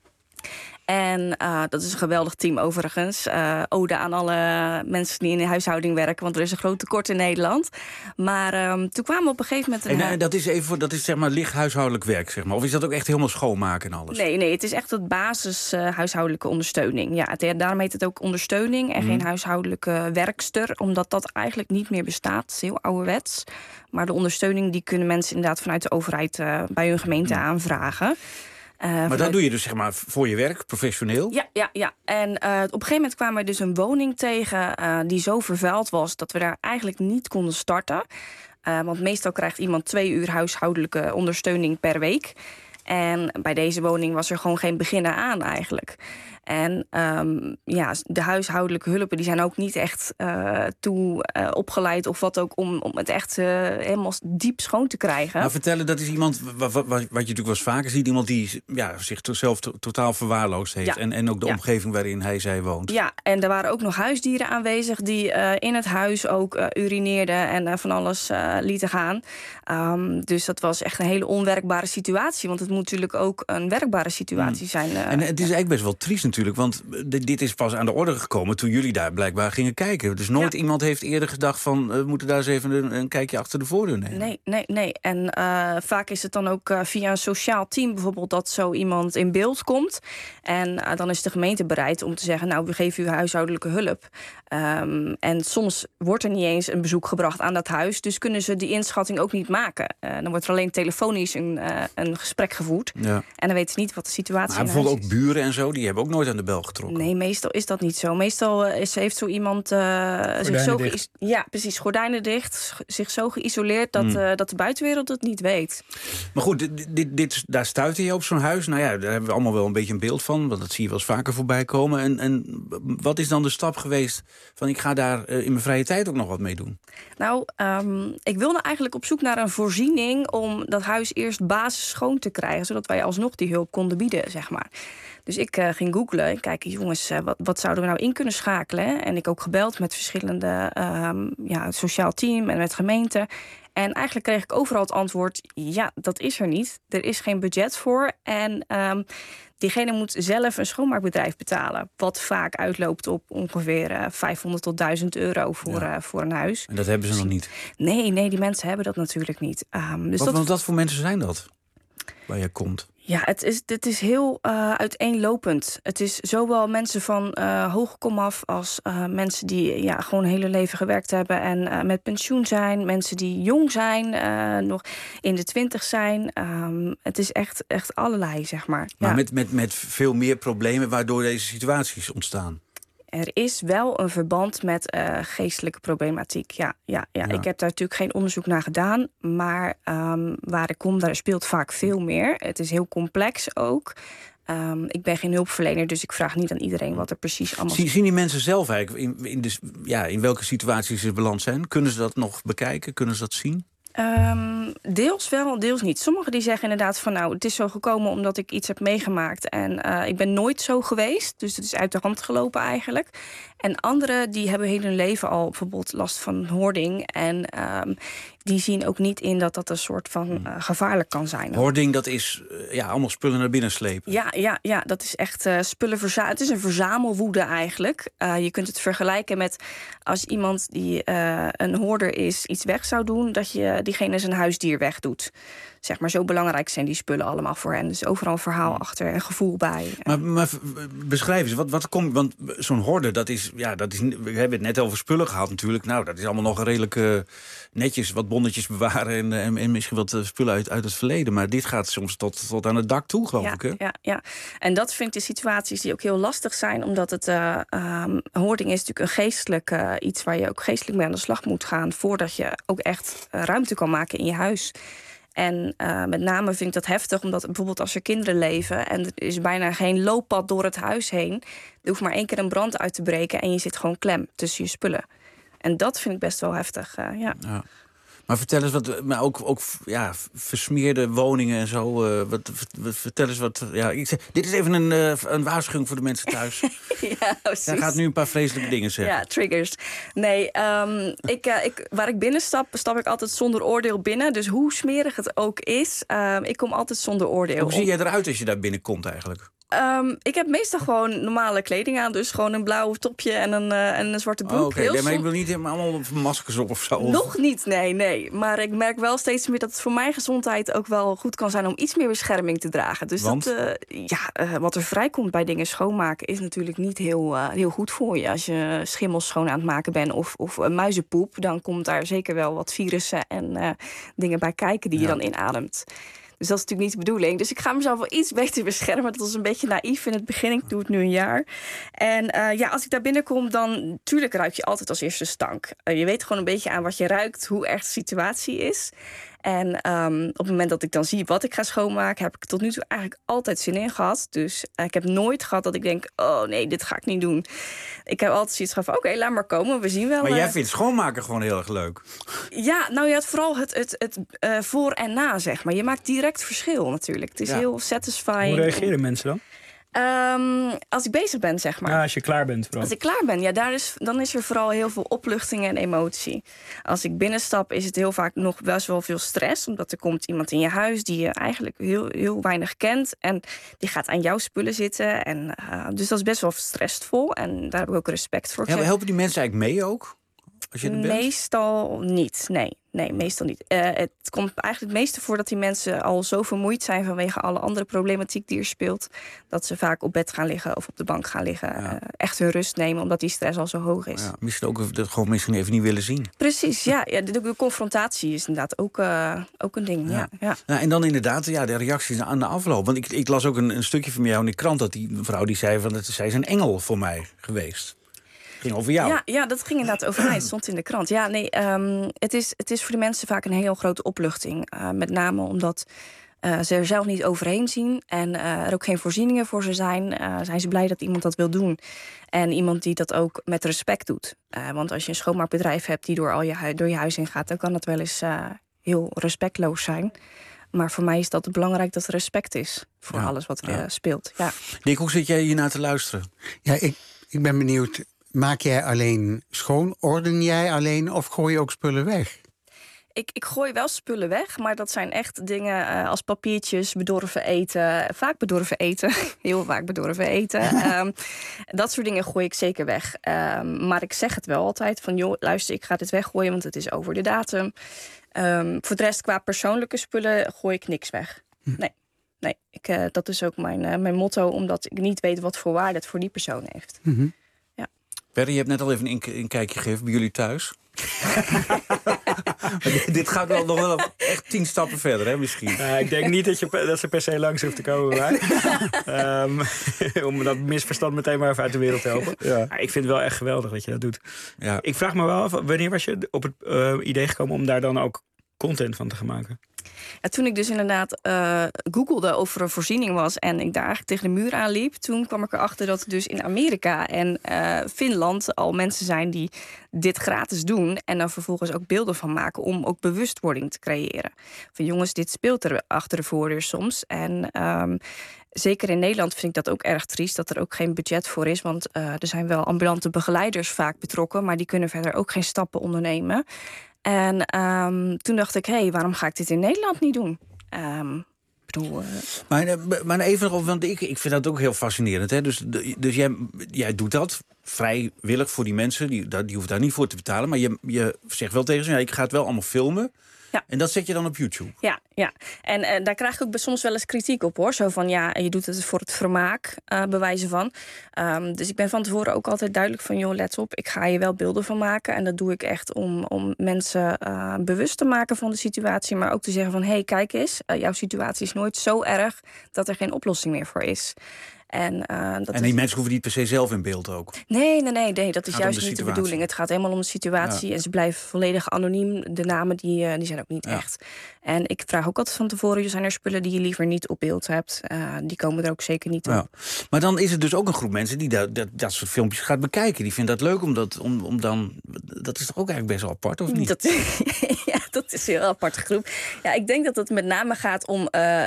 En uh, dat is een geweldig team overigens. Uh, ode aan alle mensen die in de huishouding werken, want er is een groot tekort in Nederland. Maar um, toen kwamen we op een gegeven moment... Een, en uh, dat is even voor, dat is zeg maar licht huishoudelijk werk, zeg maar. Of is dat ook echt helemaal schoonmaken en alles? Nee, nee, het is echt het basis uh, huishoudelijke ondersteuning. Ja, het, daarom heet het ook ondersteuning en mm. geen huishoudelijke werkster, omdat dat eigenlijk niet meer bestaat. Het is heel ouderwets. Maar de ondersteuning die kunnen mensen inderdaad vanuit de overheid uh, bij hun gemeente mm. aanvragen. Uh, maar vanuit... dat doe je dus zeg maar voor je werk, professioneel? Ja, ja, ja. En uh, op een gegeven moment kwamen we dus een woning tegen uh, die zo vervuild was dat we daar eigenlijk niet konden starten. Uh, want meestal krijgt iemand twee uur huishoudelijke ondersteuning per week. En bij deze woning was er gewoon geen beginnen aan eigenlijk. En um, ja, de huishoudelijke hulpen die zijn ook niet echt uh, toe uh, opgeleid of wat ook om, om het echt uh, helemaal diep schoon te krijgen. Nou, vertellen, dat is iemand, wat, wat, wat je natuurlijk wel eens vaker ziet, iemand die ja, zich zelf to, totaal verwaarloosd heeft. Ja. En, en ook de ja. omgeving waarin hij, zij woont. Ja, en er waren ook nog huisdieren aanwezig die uh, in het huis ook uh, urineerden en uh, van alles uh, lieten gaan. Um, dus dat was echt een hele onwerkbare situatie, want het moet natuurlijk ook een werkbare situatie mm. zijn. Uh, en het is eigenlijk best wel triest natuurlijk, want dit is pas aan de orde gekomen toen jullie daar blijkbaar gingen kijken. Dus nooit ja. iemand heeft eerder gedacht van, uh, we moeten daar eens even een, een kijkje achter de voordeur nemen. Nee, nee, nee. En uh, vaak is het dan ook uh, via een sociaal team bijvoorbeeld dat zo iemand in beeld komt. En uh, dan is de gemeente bereid om te zeggen, nou, we geven u huishoudelijke hulp. Um, en soms wordt er niet eens een bezoek gebracht aan dat huis, dus kunnen ze die inschatting ook niet maken. Uh, dan wordt er alleen telefonisch een, uh, een gesprek gevoerd. Ja. En dan weten ze niet wat de situatie maar is. Bijvoorbeeld ook buren en zo, die hebben ook nooit aan de bel getrokken. Nee, meestal is dat niet zo. Meestal is, heeft zo iemand uh, zich zo geïs- ja, precies, gordijnen dicht, zich zo geïsoleerd dat, mm. uh, dat de buitenwereld het niet weet. Maar goed, dit, dit, dit, daar stuitte je op zo'n huis. Nou ja, daar hebben we allemaal wel een beetje een beeld van, want dat zie je wel eens vaker voorbij komen. En, en wat is dan de stap geweest van ik ga daar uh, in mijn vrije tijd ook nog wat mee doen? Nou, um, ik wilde eigenlijk op zoek naar een voorziening om dat huis eerst basis schoon te krijgen, zodat wij alsnog die hulp konden bieden, zeg maar. Dus ik uh, ging googlen en kijken, jongens, uh, wat, wat zouden we nou in kunnen schakelen? Hè? En ik ook gebeld met verschillende um, ja, het sociaal team en met gemeenten. En eigenlijk kreeg ik overal het antwoord, ja, dat is er niet. Er is geen budget voor. En um, diegene moet zelf een schoonmaakbedrijf betalen. Wat vaak uitloopt op ongeveer uh, vijfhonderd tot duizend euro voor, ja. uh, voor een huis. En dat hebben ze nog niet? Nee, nee, die mensen hebben dat natuurlijk niet. Um, dus wat, dat... Want wat voor mensen zijn dat, waar jij komt? Ja, het is, het is heel uh, uiteenlopend. Het is zowel mensen van uh, hoge komaf als uh, mensen die ja, gewoon een hele leven gewerkt hebben en uh, met pensioen zijn. Mensen die jong zijn, uh, nog in de twintig zijn. Um, het is echt, echt allerlei, zeg maar. Maar ja. met, met, met veel meer problemen waardoor deze situaties ontstaan. Er is wel een verband met uh, geestelijke problematiek. Ja, ja, ja, ja. Ik heb daar natuurlijk geen onderzoek naar gedaan. Maar um, waar ik kom, daar speelt vaak veel meer. Het is heel complex ook. Um, ik ben geen hulpverlener, dus ik vraag niet aan iedereen wat er precies allemaal... Zien, zien die mensen zelf eigenlijk in, in, de, ja, in welke situaties ze beland zijn? Kunnen ze dat nog bekijken? Kunnen ze dat zien? Um, deels wel, deels niet. Sommigen die zeggen inderdaad van nou, het is zo gekomen omdat ik iets heb meegemaakt. En uh, ik ben nooit zo geweest. Dus het is uit de hand gelopen eigenlijk. En anderen die hebben heel hun leven al bijvoorbeeld last van hoarding. En um, die zien ook niet in dat dat een soort van uh, gevaarlijk kan zijn. Hoarding, dat is uh, ja, allemaal spullen naar binnen slepen. Ja, ja, ja, dat is echt uh, spullen verzamelen. Het is een verzamelwoede eigenlijk. Uh, je kunt het vergelijken met als iemand die uh, een hoorder is iets weg zou doen, dat je diegene zijn huisdier wegdoet. Zeg maar, zo belangrijk zijn die spullen allemaal voor hen. Dus overal een verhaal achter en gevoel bij. Maar, maar beschrijf eens, wat, wat komt... Want zo'n hoorder, dat is, ja, dat is... We hebben het net over spullen gehad natuurlijk. Nou, dat is allemaal nog redelijk uh, netjes. Wat bonnetjes bewaren en, en, en misschien wat uh, spullen uit, uit het verleden. Maar dit gaat soms tot, tot aan het dak toe, geloof ja, ik, hè? Ja, ja, en dat vind ik de situaties die ook heel lastig zijn. Omdat het... Uh, um, hoarding is natuurlijk een geestelijk uh, iets waar je ook geestelijk mee aan de slag moet gaan, voordat je ook echt uh, ruimte kan maken in je huis. En uh, met name vind ik dat heftig, omdat bijvoorbeeld als er kinderen leven en er is bijna geen looppad door het huis heen, er hoeft maar één keer een brand uit te breken en je zit gewoon klem tussen je spullen. En dat vind ik best wel heftig, uh, ja. ja. Maar vertel eens wat, maar ook, ook ja, versmeerde woningen en zo. Uh, wat, vertel eens wat. Ja, ik zeg, dit is even een, uh, een waarschuwing voor de mensen thuis. Ja, precies. Hij gaat nu een paar vreselijke dingen zeggen. Ja, triggers. Nee, um, ik, uh, ik, waar ik binnen stap, stap ik altijd zonder oordeel binnen. Dus hoe smerig het ook is, um, ik kom altijd zonder oordeel. Hoe zie jij eruit als je daar binnenkomt eigenlijk? Um, ik heb meestal gewoon normale kleding aan. Dus gewoon een blauw topje en een, uh, en een zwarte broek. Oh, Oké, okay. nee, maar ik wil niet helemaal allemaal maskers op of zo. Of... Nog niet, nee, nee. Maar ik merk wel steeds meer dat het voor mijn gezondheid ook wel goed kan zijn om iets meer bescherming te dragen. Dus Want? dat, uh, ja, uh, wat er vrijkomt bij dingen schoonmaken is natuurlijk niet heel, uh, heel goed voor je. Als je schimmels schoon aan het maken bent of, of uh, muizenpoep, dan komt daar zeker wel wat virussen en uh, dingen bij kijken die ja. je dan inademt. Dus dat is natuurlijk niet de bedoeling. Dus ik ga mezelf wel iets beter beschermen. Dat was een beetje naïef in het begin. Ik doe het nu een jaar. En uh, ja, als ik daar binnenkom, dan... Tuurlijk ruik je altijd als eerste stank. Uh, je weet gewoon een beetje aan wat je ruikt, hoe echt de situatie is. En um, op het moment dat ik dan zie wat ik ga schoonmaken, heb ik tot nu toe eigenlijk altijd zin in gehad. Dus uh, ik heb nooit gehad dat ik denk, oh nee, dit ga ik niet doen. Ik heb altijd zoiets van, oké, okay, laat maar komen, we zien wel. Maar jij uh, vindt schoonmaken gewoon heel erg leuk. Ja, nou ja, het, vooral het, het, het uh, voor en na, zeg maar. Je maakt direct verschil natuurlijk. Het is ja. heel satisfying. Hoe reageren mensen dan? Um, als ik bezig ben, zeg maar. Ja, als je klaar bent vooral. Als ik klaar ben, ja, daar is, dan is er vooral heel veel opluchting en emotie. Als ik binnenstap, is het heel vaak nog best wel veel stress. Omdat er komt iemand in je huis die je eigenlijk heel, heel weinig kent. En die gaat aan jouw spullen zitten. En, uh, dus dat is best wel stressvol. En daar heb ik ook respect voor. Ja, helpen die mensen eigenlijk mee ook? Als je er bent? Meestal niet, nee. Nee, meestal niet. Uh, het komt eigenlijk het meeste voor dat die mensen al zo vermoeid zijn vanwege alle andere problematiek die er speelt, dat ze vaak op bed gaan liggen of op de bank gaan liggen. Ja. Uh, echt hun rust nemen, omdat die stress al zo hoog is. Ja, misschien ook dat gewoon misschien even niet willen zien. Precies, ja. ja de, de confrontatie is inderdaad ook, uh, ook een ding. Ja. Ja, ja. Nou, en dan inderdaad, ja, de reacties aan de afloop. Want ik, ik las ook een, een stukje van jou in de krant dat die vrouw die zei van, zij is een engel voor mij geweest. Ging over jou. Ja, ja, dat ging inderdaad over mij. Het stond in de krant. Ja, nee, um, het, is, het is voor de mensen vaak een heel grote opluchting. Uh, met name omdat uh, ze er zelf niet overheen zien en uh, er ook geen voorzieningen voor ze zijn. Uh, zijn ze blij dat iemand dat wil doen. En iemand die dat ook met respect doet. Uh, want als je een schoonmaakbedrijf hebt die door, al je, hu- door je huis heen gaat, dan kan dat wel eens uh, heel respectloos zijn. Maar voor mij is dat belangrijk dat er respect is voor ja, alles wat er ja. uh, speelt. Ja. Dick, hoe zit jij hiernaar te luisteren? Ja, ik, ik ben benieuwd. Maak jij alleen schoon? Orden jij alleen of gooi je ook spullen weg? Ik, ik gooi wel spullen weg, maar dat zijn echt dingen uh, als papiertjes, bedorven eten. Vaak bedorven eten, heel vaak bedorven eten. um, dat soort dingen gooi ik zeker weg. Um, maar ik zeg het wel altijd van, joh, luister, ik ga dit weggooien, want het is over de datum. Um, voor de rest, qua persoonlijke spullen, gooi ik niks weg. Hm. Nee, nee ik, uh, dat is ook mijn, uh, mijn motto, omdat ik niet weet wat voor waarde het voor die persoon heeft. Mm-hmm. Perry, je hebt net al even een, een kijkje gegeven bij jullie thuis. dit, dit gaat wel nog wel echt tien stappen verder, hè, misschien. Uh, ik denk niet dat, je, dat ze per se langs hoeft te komen. Maar, um, om dat misverstand meteen maar even uit de wereld te helpen. Ja. Maar ik vind het wel echt geweldig dat je dat doet. Ja. Ik vraag me wel af, wanneer was je op het uh, idee gekomen om daar dan ook content van te gaan maken? Ja, toen ik dus inderdaad uh, googelde of er een voorziening was en ik daar eigenlijk tegen de muur aan liep, toen kwam ik erachter dat er dus in Amerika en uh, Finland al mensen zijn die dit gratis doen en dan vervolgens ook beelden van maken om ook bewustwording te creëren. Van jongens, dit speelt er achter de voordeur soms. En um, zeker in Nederland vind ik dat ook erg triest, dat er ook geen budget voor is. Want uh, er zijn wel ambulante begeleiders vaak betrokken, maar die kunnen verder ook geen stappen ondernemen. En um, toen dacht ik, hé, hey, waarom ga ik dit in Nederland niet doen? Um, bedoel, uh... maar, maar even nog, want ik, ik vind dat ook heel fascinerend. Hè? Dus, dus jij, jij doet dat vrijwillig voor die mensen, die, die hoeft daar niet voor te betalen. Maar je, je zegt wel tegen ze, ja, ik ga het wel allemaal filmen. Ja. En dat zet je dan op YouTube? Ja, ja. En uh, daar krijg ik ook soms wel eens kritiek op, hoor. Zo van, ja, je doet het voor het vermaak, uh, bewijzen van. Um, dus ik ben van tevoren ook altijd duidelijk van, joh, let op, ik ga je wel beelden van maken. En dat doe ik echt om, om mensen uh, bewust te maken van de situatie. Maar ook te zeggen van, hé, hey, kijk eens, uh, jouw situatie is nooit zo erg dat er geen oplossing meer voor is. En, uh, dat en die is... mensen hoeven niet per se zelf in beeld ook? Nee, nee, nee, nee dat is juist de niet de bedoeling. Het gaat helemaal om de situatie. Ja. En ze blijven volledig anoniem. De namen die, uh, die zijn ook niet ja. echt. En ik vraag ook altijd van tevoren, zijn er spullen die je liever niet op beeld hebt? Uh, die komen er ook zeker niet op. Ja. Maar dan is het dus ook een groep mensen die dat, dat, dat soort filmpjes gaat bekijken. Die vindt dat leuk om dat, om, om dan... Dat is toch ook eigenlijk best wel apart, of niet? Dat, ja, dat is een heel aparte groep. Ja, ik denk dat het met name gaat om uh,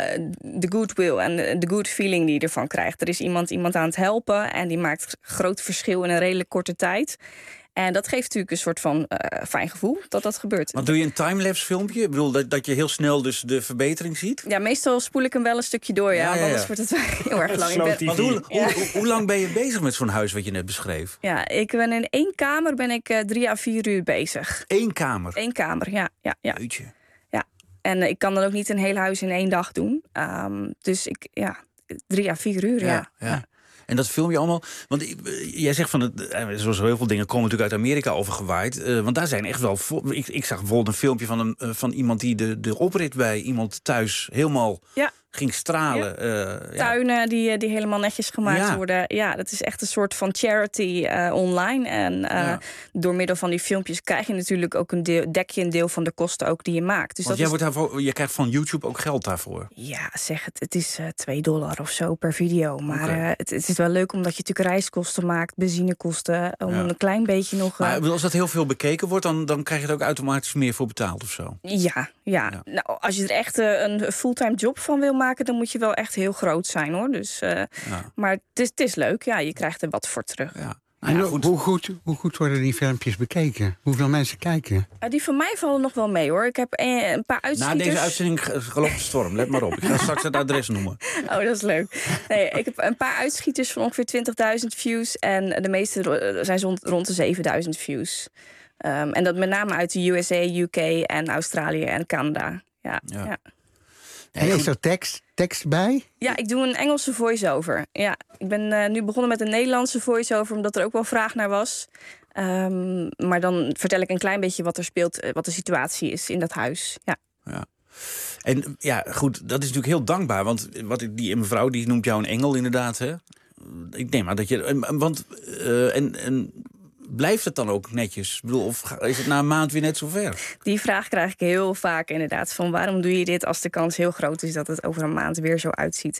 de goodwill en de good feeling die je ervan krijgt. Er is iemand, iemand aan het helpen en die maakt groot verschil in een redelijk korte tijd. En dat geeft natuurlijk een soort van uh, fijn gevoel dat dat gebeurt. Want doe je een timelapse filmpje? Ik bedoel, dat, dat je heel snel dus de verbetering ziet? Ja, meestal spoel ik hem wel een stukje door, ja. ja, ja, ja. Anders wordt het heel erg lang. Ben... Want hoe, ja. hoe, hoe, hoe lang ben je bezig met zo'n huis wat je net beschreef? Ja, ik ben in één kamer ben ik uh, drie à vier uur bezig. Eén kamer? Eén kamer, ja. ja, ja. Jeetje. Ja. En uh, ik kan dan ook niet een heel huis in één dag doen. Um, dus ik, ja, drie à vier uur, ja. ja. ja. ja. En dat film je allemaal... Want jij zegt van... Het, zoals heel veel dingen komen natuurlijk uit Amerika overgewaaid. Uh, want daar zijn echt wel... Ik, ik zag bijvoorbeeld een filmpje van, een, uh, van iemand die de, de oprit bij iemand thuis helemaal... Ja. ging stralen. Ja. Uh, Tuinen ja. die, die helemaal netjes gemaakt ja. worden. Ja, dat is echt een soort van charity uh, online. En uh, ja. door middel van die filmpjes krijg je natuurlijk ook een deel, dek je een deel van de kosten ook die je maakt. Dus Want dat jij is... wordt daarvoor, je krijgt van YouTube ook geld daarvoor? Ja, zeg het. Het is uh, twee dollar of zo per video. Maar okay. uh, het, het is wel leuk omdat je natuurlijk reiskosten maakt, benzinekosten, om ja. een klein beetje nog... Uh... Maar als dat heel veel bekeken wordt, dan, dan krijg je er ook automatisch meer voor betaald of zo? Ja, ja. ja. Nou, als je er echt uh, een fulltime job van wil maken, dan moet je wel echt heel groot zijn, hoor. Dus, uh, ja. Maar het is, het is leuk, ja. Je krijgt er wat voor terug. Ja. Nou ja, goed. Hoe, goed, hoe goed worden die filmpjes bekeken? Hoeveel mensen kijken? Uh, die van mij vallen nog wel mee, hoor. Ik heb een, een paar uitschieters... Na deze uitzending gelooft de storm, let maar op. Ik ga straks het adres noemen. Oh, dat is leuk. Nee, ik heb een paar uitschieters van ongeveer twintigduizend views. En de meeste zijn rond, rond de zevenduizend views. Um, en dat met name uit de U S A, U K en Australië en Canada. Ja, ja. ja. En is er tekst, tekst bij? Ja, ik doe een Engelse voice-over. Ja, ik ben uh, nu begonnen met een Nederlandse voice-over, omdat er ook wel vraag naar was. Um, maar dan vertel ik een klein beetje wat er speelt, wat de situatie is in dat huis. Ja. Ja. En ja, goed, dat is natuurlijk heel dankbaar. Want wat die mevrouw die noemt jou een engel, inderdaad. Hè? Ik neem maar dat je. Want uh, en. en blijft het dan ook netjes? Ik bedoel, of is het na een maand weer net zover? Die vraag krijg ik heel vaak inderdaad. Van waarom doe je dit als de kans heel groot is dat het over een maand weer zo uitziet?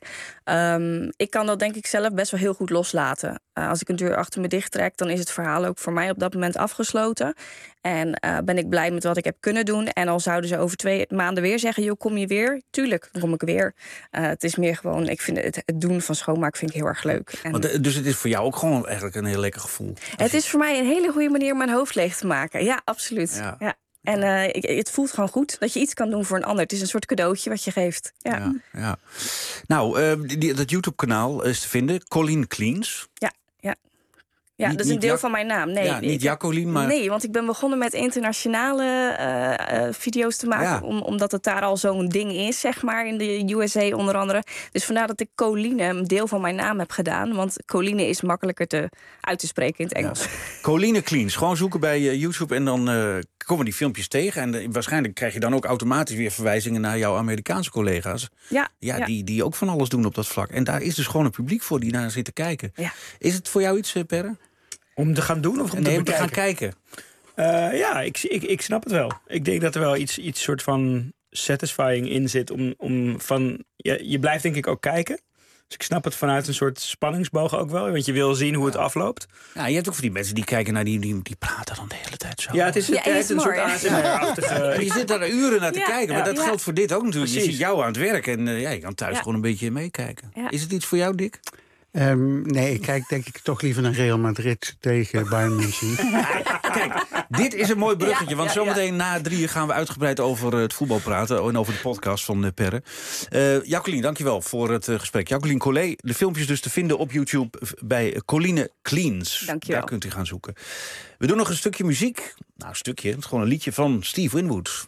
Um, ik kan dat denk ik zelf best wel heel goed loslaten. Uh, als ik een deur achter me dicht trek, dan is het verhaal ook voor mij op dat moment afgesloten. En uh, ben ik blij met wat ik heb kunnen doen. En al zouden ze over twee maanden weer zeggen, joh, kom je weer? Tuurlijk, dan kom ik weer. Uh, het is meer gewoon, ik vind het, het doen van schoonmaak vind ik heel erg leuk. En Want, dus het is voor jou ook gewoon eigenlijk een heel lekker gevoel? Het is voor mij een hele goede manier om mijn hoofd leeg te maken. Ja, absoluut. Ja. Ja. En uh, ik, het voelt gewoon goed dat je iets kan doen voor een ander. Het is een soort cadeautje wat je geeft. Ja. Ja, ja. Nou, uh, die, dat YouTube-kanaal is te vinden. Colleen Cleans. Ja, ja. Ja, niet, dat is een deel ja, van mijn naam. Nee, ja, niet Jacqueline, maar... Nee, want ik ben begonnen met internationale uh, uh, video's te maken. Ja. Om, omdat het daar al zo'n ding is, zeg maar, in de U S A onder andere. Dus vandaar dat ik Colline een deel van mijn naam heb gedaan. Want Colline is makkelijker te, uit te spreken in het Engels. Ja. Colline Cleans. Gewoon zoeken bij uh, YouTube en dan uh, komen die filmpjes tegen. En uh, waarschijnlijk krijg je dan ook automatisch weer verwijzingen naar jouw Amerikaanse collega's. Ja, ja, ja. Die, die ook van alles doen op dat vlak. En daar is dus gewoon een publiek voor die naar zit te kijken. Ja. Is het voor jou iets, uh, Perre? Om te gaan doen of om nee, te, te gaan kijken? Uh, ja, ik, ik, ik snap het wel. Ik denk dat er wel iets, iets soort van satisfying in zit. Om, om van, je, je blijft denk ik ook kijken. Dus ik snap het vanuit een soort spanningsboog ook wel. Want je wil zien hoe het afloopt. Ja, je hebt ook voor die mensen die kijken naar die, die, die praten dan de hele tijd zo. Ja, het is, het Ja, heeft een soort A S M R, ja. A S M R-achtige... Je zit daar uren naar te Ja, kijken, maar ja. dat geldt voor dit ook natuurlijk. Je Precies. ziet jou aan het werk en uh, ja, je kan thuis Ja. gewoon een beetje meekijken. Ja. Is het iets voor jou, Dick? Um, nee, ik kijk denk ik toch liever naar Real Madrid tegen Bayern München. Kijk, dit is een mooi bruggetje, Ja, want ja, zometeen ja. na drieën gaan we uitgebreid over uh, het voetbal praten en over de podcast van uh, Perre. Uh, Jacqueline, dankjewel voor het uh, gesprek. Jacqueline Collet, de filmpjes dus te vinden op YouTube bij Coline Cleans. Dankjewel. Daar kunt u gaan zoeken. We doen nog een stukje muziek. Nou, een stukje, het is gewoon een liedje van Steve Winwood.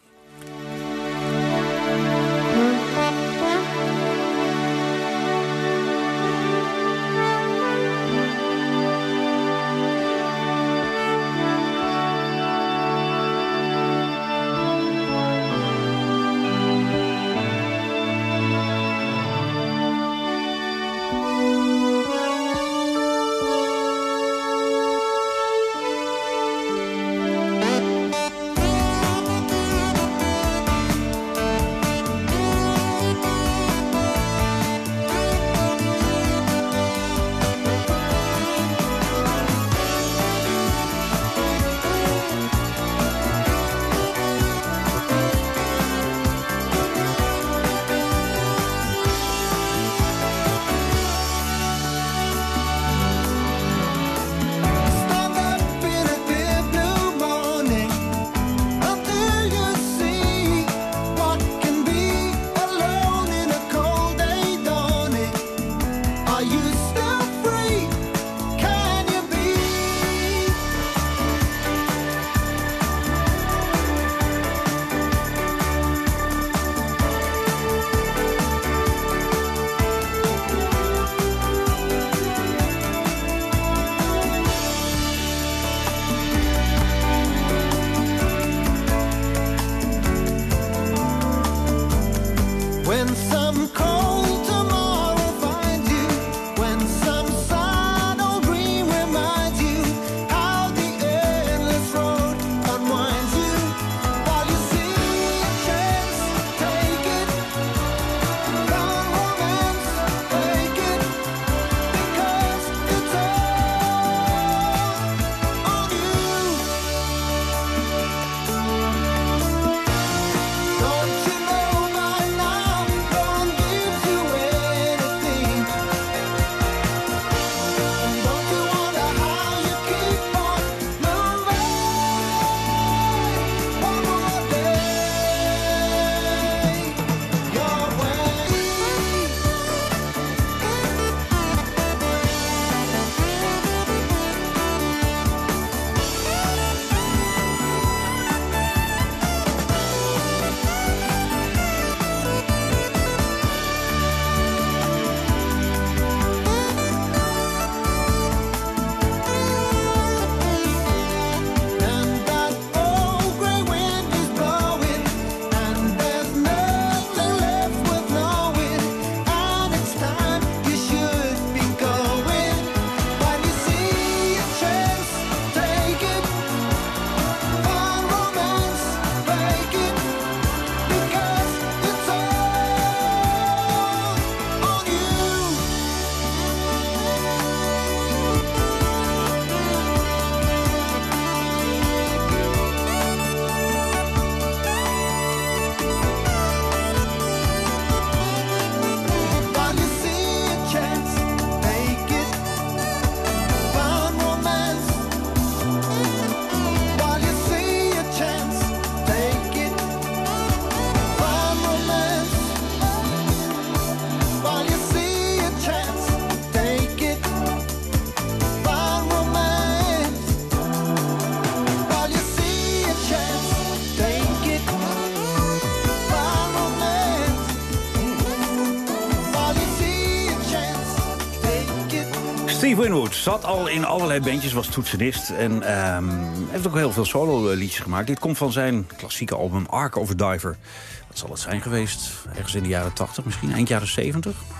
Steve Winwood zat al in allerlei bandjes, was toetsenist. En um, heeft ook heel veel solo-liedjes gemaakt. Dit komt van zijn klassieke album Ark of a Diver. Wat zal het zijn geweest? Ergens in de jaren tachtig, misschien eind jaren zeventig?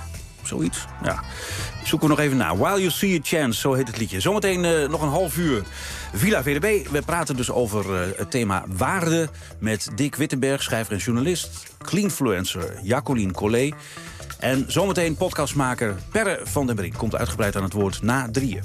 zoiets. Ja. Zoeken we nog even na. While You See a Chance, zo heet het liedje. Zometeen uh, nog een half uur Villa V D B. We praten dus over uh, het thema waarde met Dick Wittenberg, schrijver en journalist. Cleanfluencer Jacqueline Collet. En zometeen podcastmaker Perre van den Brink. Komt uitgebreid aan het woord na drieën.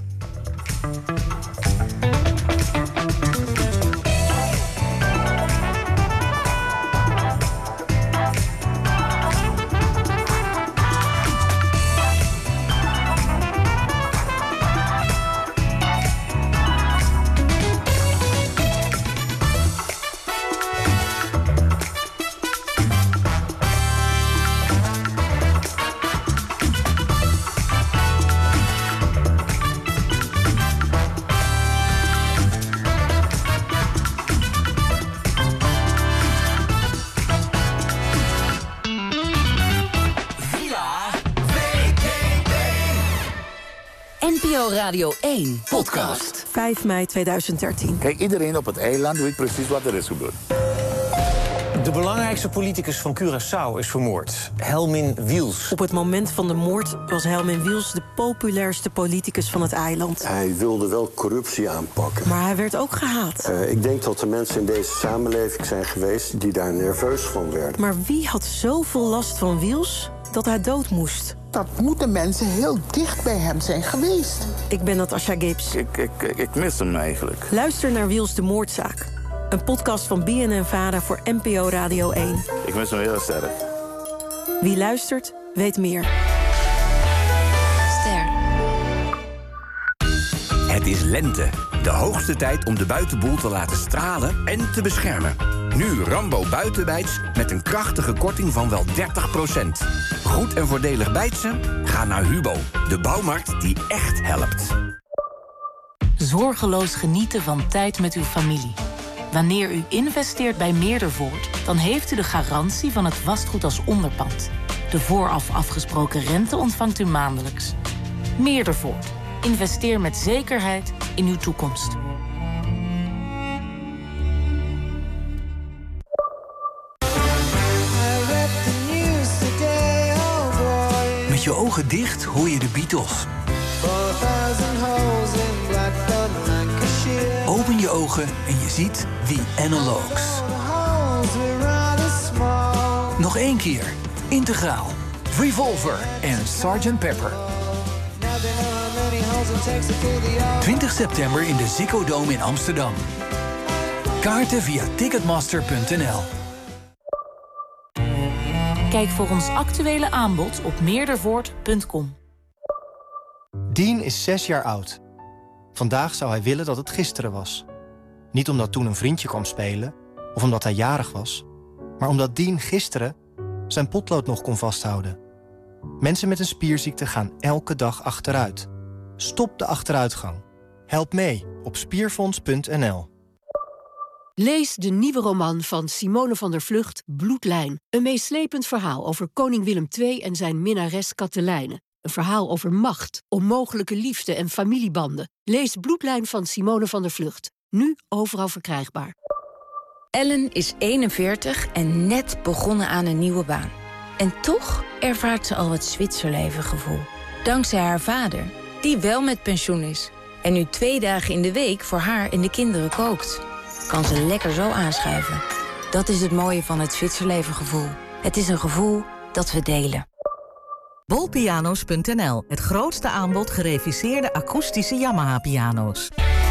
Radio één podcast. vijf mei tweeduizend dertien. Kijk, iedereen op het eiland weet precies wat er is gebeurd. De belangrijkste politicus van Curaçao is vermoord. Helmin Wiels. Op het moment van de moord was Helmin Wiels de populairste politicus van het eiland. Hij wilde wel corruptie aanpakken. Maar hij werd ook gehaat. Uh, ik denk dat er mensen in deze samenleving zijn geweest die daar nerveus van werden. Maar wie had zoveel last van Wiels dat hij dood moest? Dat moeten mensen heel dicht bij hem zijn geweest. Ik ben Natasja Gibbs. Ik, ik, ik mis hem eigenlijk. Luister naar Wiels de Moordzaak. Een podcast van B N N Vara voor N P O Radio één. Ik mis hem heel sterk. Wie luistert, weet meer. Ster. Het is lente. De hoogste tijd om de buitenboel te laten stralen en te beschermen. Nu Rambo Buitenbijts met een krachtige korting van wel dertig procent. Goed en voordelig bijtsen? Ga naar Hubo, de bouwmarkt die echt helpt. Zorgeloos genieten van tijd met uw familie. Wanneer u investeert bij Meerdervoort, dan heeft u de garantie van het vastgoed als onderpand. De vooraf afgesproken rente ontvangt u maandelijks. Meerdervoort. Investeer met zekerheid in uw toekomst. Met je ogen dicht hoor je de Beatles. Open je ogen en je ziet The Analogues. Nog één keer. Integraal. Revolver en sergeant Pepper. twintig september in de Ziggo Dome in Amsterdam. Kaarten via ticketmaster punt n l. Kijk voor ons actuele aanbod op meerdervoort punt com. Dean is zes jaar oud. Vandaag zou hij willen dat het gisteren was. Niet omdat toen een vriendje kwam spelen, of omdat hij jarig was, maar omdat Dean gisteren zijn potlood nog kon vasthouden. Mensen met een spierziekte gaan elke dag achteruit. Stop de achteruitgang. Help mee op spierfonds punt n l. Lees de nieuwe roman van Simone van der Vlugt, Bloedlijn. Een meeslepend verhaal over koning Willem de Tweede en zijn minnares Katelijne. Een verhaal over macht, onmogelijke liefde en familiebanden. Lees Bloedlijn van Simone van der Vlugt. Nu overal verkrijgbaar. Ellen is eenenveertig en net begonnen aan een nieuwe baan. En toch ervaart ze al het Zwitserleven-gevoel. Dankzij haar vader, die wel met pensioen is. En nu twee dagen in de week voor haar en de kinderen kookt. Kan ze lekker zo aanschuiven. Dat is het mooie van het Zwitserleven-gevoel. Het is een gevoel dat we delen. bol piano's punt n l, het grootste aanbod gereviseerde akoestische Yamaha-piano's.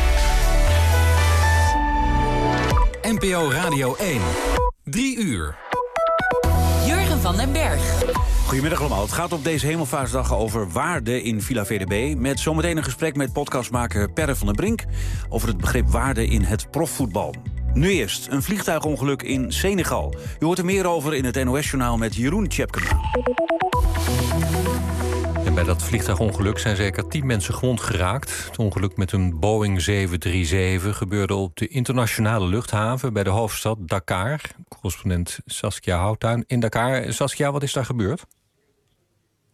N P O Radio één. Drie uur. Jurgen van den Berg. Goedemiddag allemaal. Het gaat op deze Hemelvaartsdag over waarde in Villa V D B. Met zometeen een gesprek met podcastmaker Perre van den Brink over het begrip waarde in het profvoetbal. Nu eerst een vliegtuigongeluk in Senegal. U hoort er meer over in het N O S-journaal met Jeroen Tjepkema. En bij dat vliegtuigongeluk zijn zeker tien mensen gewond geraakt. Het ongeluk met een Boeing zeven drie zeven gebeurde op de internationale luchthaven bij de hoofdstad Dakar. Correspondent Saskia Houttuin in Dakar. Saskia, wat is daar gebeurd?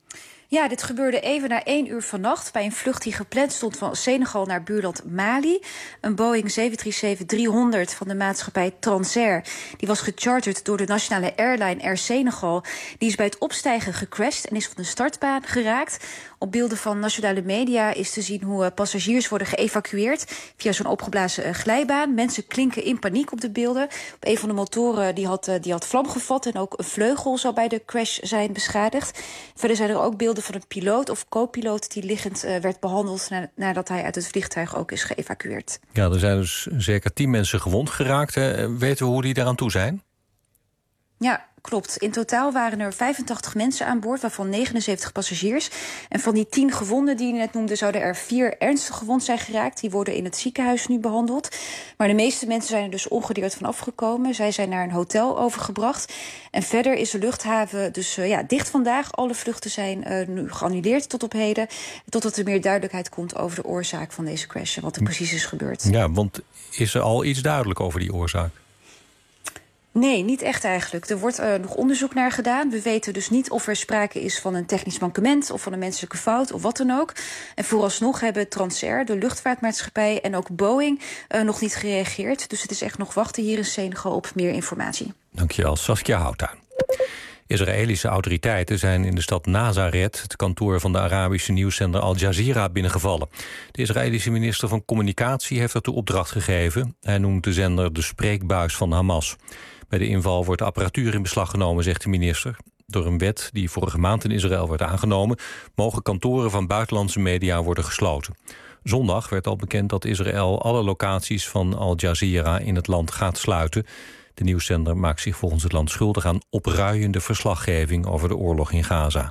Ja, dit gebeurde even na één uur vannacht bij een vlucht die gepland stond van Senegal naar buurland Mali. Een Boeing zeven drie zeven driehonderd van de maatschappij Transair. Die was gecharterd door de nationale airline Air Senegal. Die is bij het opstijgen gecrashed en is van de startbaan geraakt. Op beelden van nationale media is te zien hoe passagiers worden geëvacueerd via zo'n opgeblazen glijbaan. Mensen klinken in paniek op de beelden. Op een van de motoren die had, die had vlam gevat en ook een vleugel zou bij de crash zijn beschadigd. Verder zijn er ook beelden van een piloot of co-piloot die liggend uh, werd behandeld na, nadat hij uit het vliegtuig ook is geëvacueerd. Ja, er zijn dus zeker tien mensen gewond geraakt. Hè. Weten we hoe die daaraan toe zijn? Ja, klopt. In totaal waren er vijfentachtig mensen aan boord, waarvan negenenzeventig passagiers. En van die tien gewonden die je net noemde, zouden er vier ernstig gewond zijn geraakt. Die worden in het ziekenhuis nu behandeld. Maar de meeste mensen zijn er dus ongedeerd van afgekomen. Zij zijn naar een hotel overgebracht. En verder is de luchthaven dus uh, ja, dicht vandaag. Alle vluchten zijn uh, nu geannuleerd tot op heden. Totdat er meer duidelijkheid komt over de oorzaak van deze crash en wat er precies is gebeurd. Ja, want is er al iets duidelijk over die oorzaak? Nee, niet echt eigenlijk. Er wordt uh, nog onderzoek naar gedaan. We weten dus niet of er sprake is van een technisch mankement of van een menselijke fout of wat dan ook. En vooralsnog hebben Transair, de luchtvaartmaatschappij, en ook Boeing uh, nog niet gereageerd. Dus het is echt nog wachten hier in Senegal op meer informatie. Dankjewel, Saskia Houttuin. Israëlische autoriteiten zijn in de stad Nazareth het kantoor van de Arabische nieuwszender Al Jazeera binnengevallen. De Israëlische minister van Communicatie heeft daartoe opdracht gegeven. Hij noemt de zender de spreekbuis van Hamas. Bij de inval wordt de apparatuur in beslag genomen, zegt de minister. Door een wet die vorige maand in Israël werd aangenomen, mogen kantoren van buitenlandse media worden gesloten. Zondag werd al bekend dat Israël alle locaties van Al Jazeera in het land gaat sluiten. De nieuwszender maakt zich volgens het land schuldig aan opruiende verslaggeving over de oorlog in Gaza.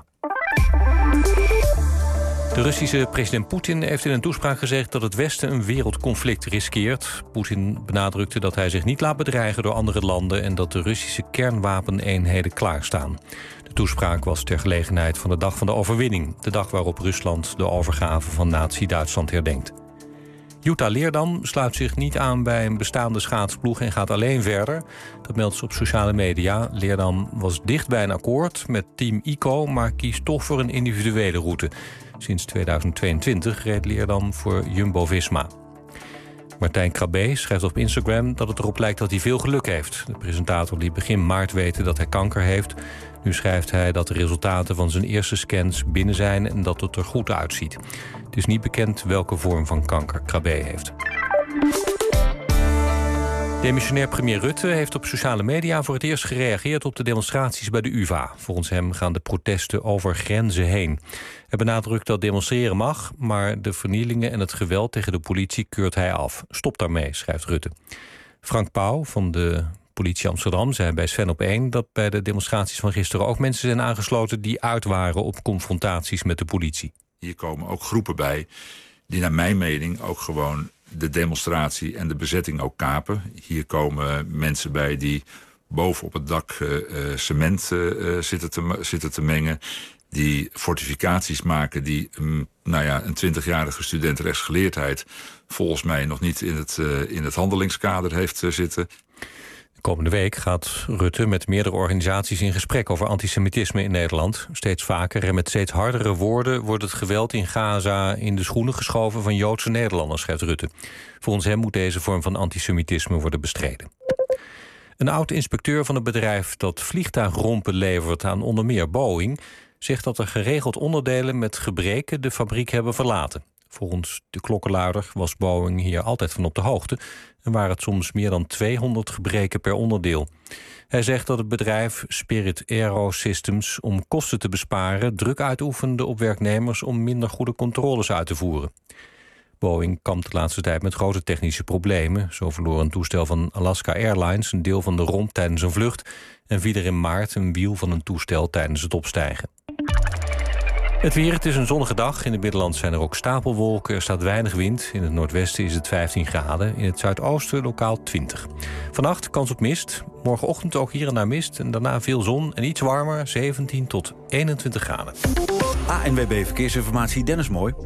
De Russische president Poetin heeft in een toespraak gezegd dat het Westen een wereldconflict riskeert. Poetin benadrukte dat hij zich niet laat bedreigen door andere landen en dat de Russische kernwapeneenheden klaarstaan. De toespraak was ter gelegenheid van de dag van de overwinning, de dag waarop Rusland de overgave van Nazi-Duitsland herdenkt. Jutta Leerdam sluit zich niet aan bij een bestaande schaatsploeg en gaat alleen verder. Dat meldt ze op sociale media. Leerdam was dicht bij een akkoord met Team ICO, maar kiest toch voor een individuele route. Sinds tweeduizend tweeëntwintig reed Leerdam voor Jumbo-Visma. Martijn Krabbe schrijft op Instagram dat het erop lijkt dat hij veel geluk heeft. De presentator liet begin maart weten dat hij kanker heeft. Nu schrijft hij dat de resultaten van zijn eerste scans binnen zijn en dat het er goed uitziet. Het is niet bekend welke vorm van kanker Krabbe heeft. Demissionair premier Rutte heeft op sociale media voor het eerst gereageerd op de demonstraties bij de U vA. Volgens hem gaan de protesten over grenzen heen. Hij benadrukt dat demonstreren mag, maar de vernielingen en het geweld tegen de politie keurt hij af. Stop daarmee, schrijft Rutte. Frank Pauw van de politie Amsterdam zei bij Sven op één dat bij de demonstraties van gisteren ook mensen zijn aangesloten die uit waren op confrontaties met de politie. Hier komen ook groepen bij die naar mijn mening ook gewoon de demonstratie en de bezetting ook kapen. Hier komen mensen bij die boven op het dak uh, cement uh, zitten, te, zitten te mengen, die fortificaties maken die um, nou ja, een twintigjarige student rechtsgeleerdheid volgens mij nog niet in het, uh, in het handelingskader heeft uh, zitten. De komende week gaat Rutte met meerdere organisaties in gesprek over antisemitisme in Nederland. Steeds vaker en met steeds hardere woorden wordt het geweld in Gaza in de schoenen geschoven van Joodse Nederlanders, schrijft Rutte. Volgens hem moet deze vorm van antisemitisme worden bestreden. Een oud-inspecteur van het bedrijf dat vliegtuigrompen levert aan onder meer Boeing zegt dat er geregeld onderdelen met gebreken de fabriek hebben verlaten. Volgens de klokkenluider was Boeing hier altijd van op de hoogte en waren het soms meer dan tweehonderd gebreken per onderdeel. Hij zegt dat het bedrijf Spirit Aero Systems om kosten te besparen druk uitoefende op werknemers om minder goede controles uit te voeren. Boeing kampt de laatste tijd met grote technische problemen. Zo verloor een toestel van Alaska Airlines een deel van de romp tijdens een vlucht en viel er in maart een wiel van een toestel tijdens het opstijgen. Het weer, het is een zonnige dag. In het binnenland zijn er ook stapelwolken. Er staat weinig wind. In het noordwesten is het vijftien graden. In het zuidoosten lokaal twintig. Vannacht kans op mist. Morgenochtend ook hier en daar mist. En daarna veel zon en iets warmer. zeventien tot eenentwintig graden. A N W B Verkeersinformatie, Dennis Mooi.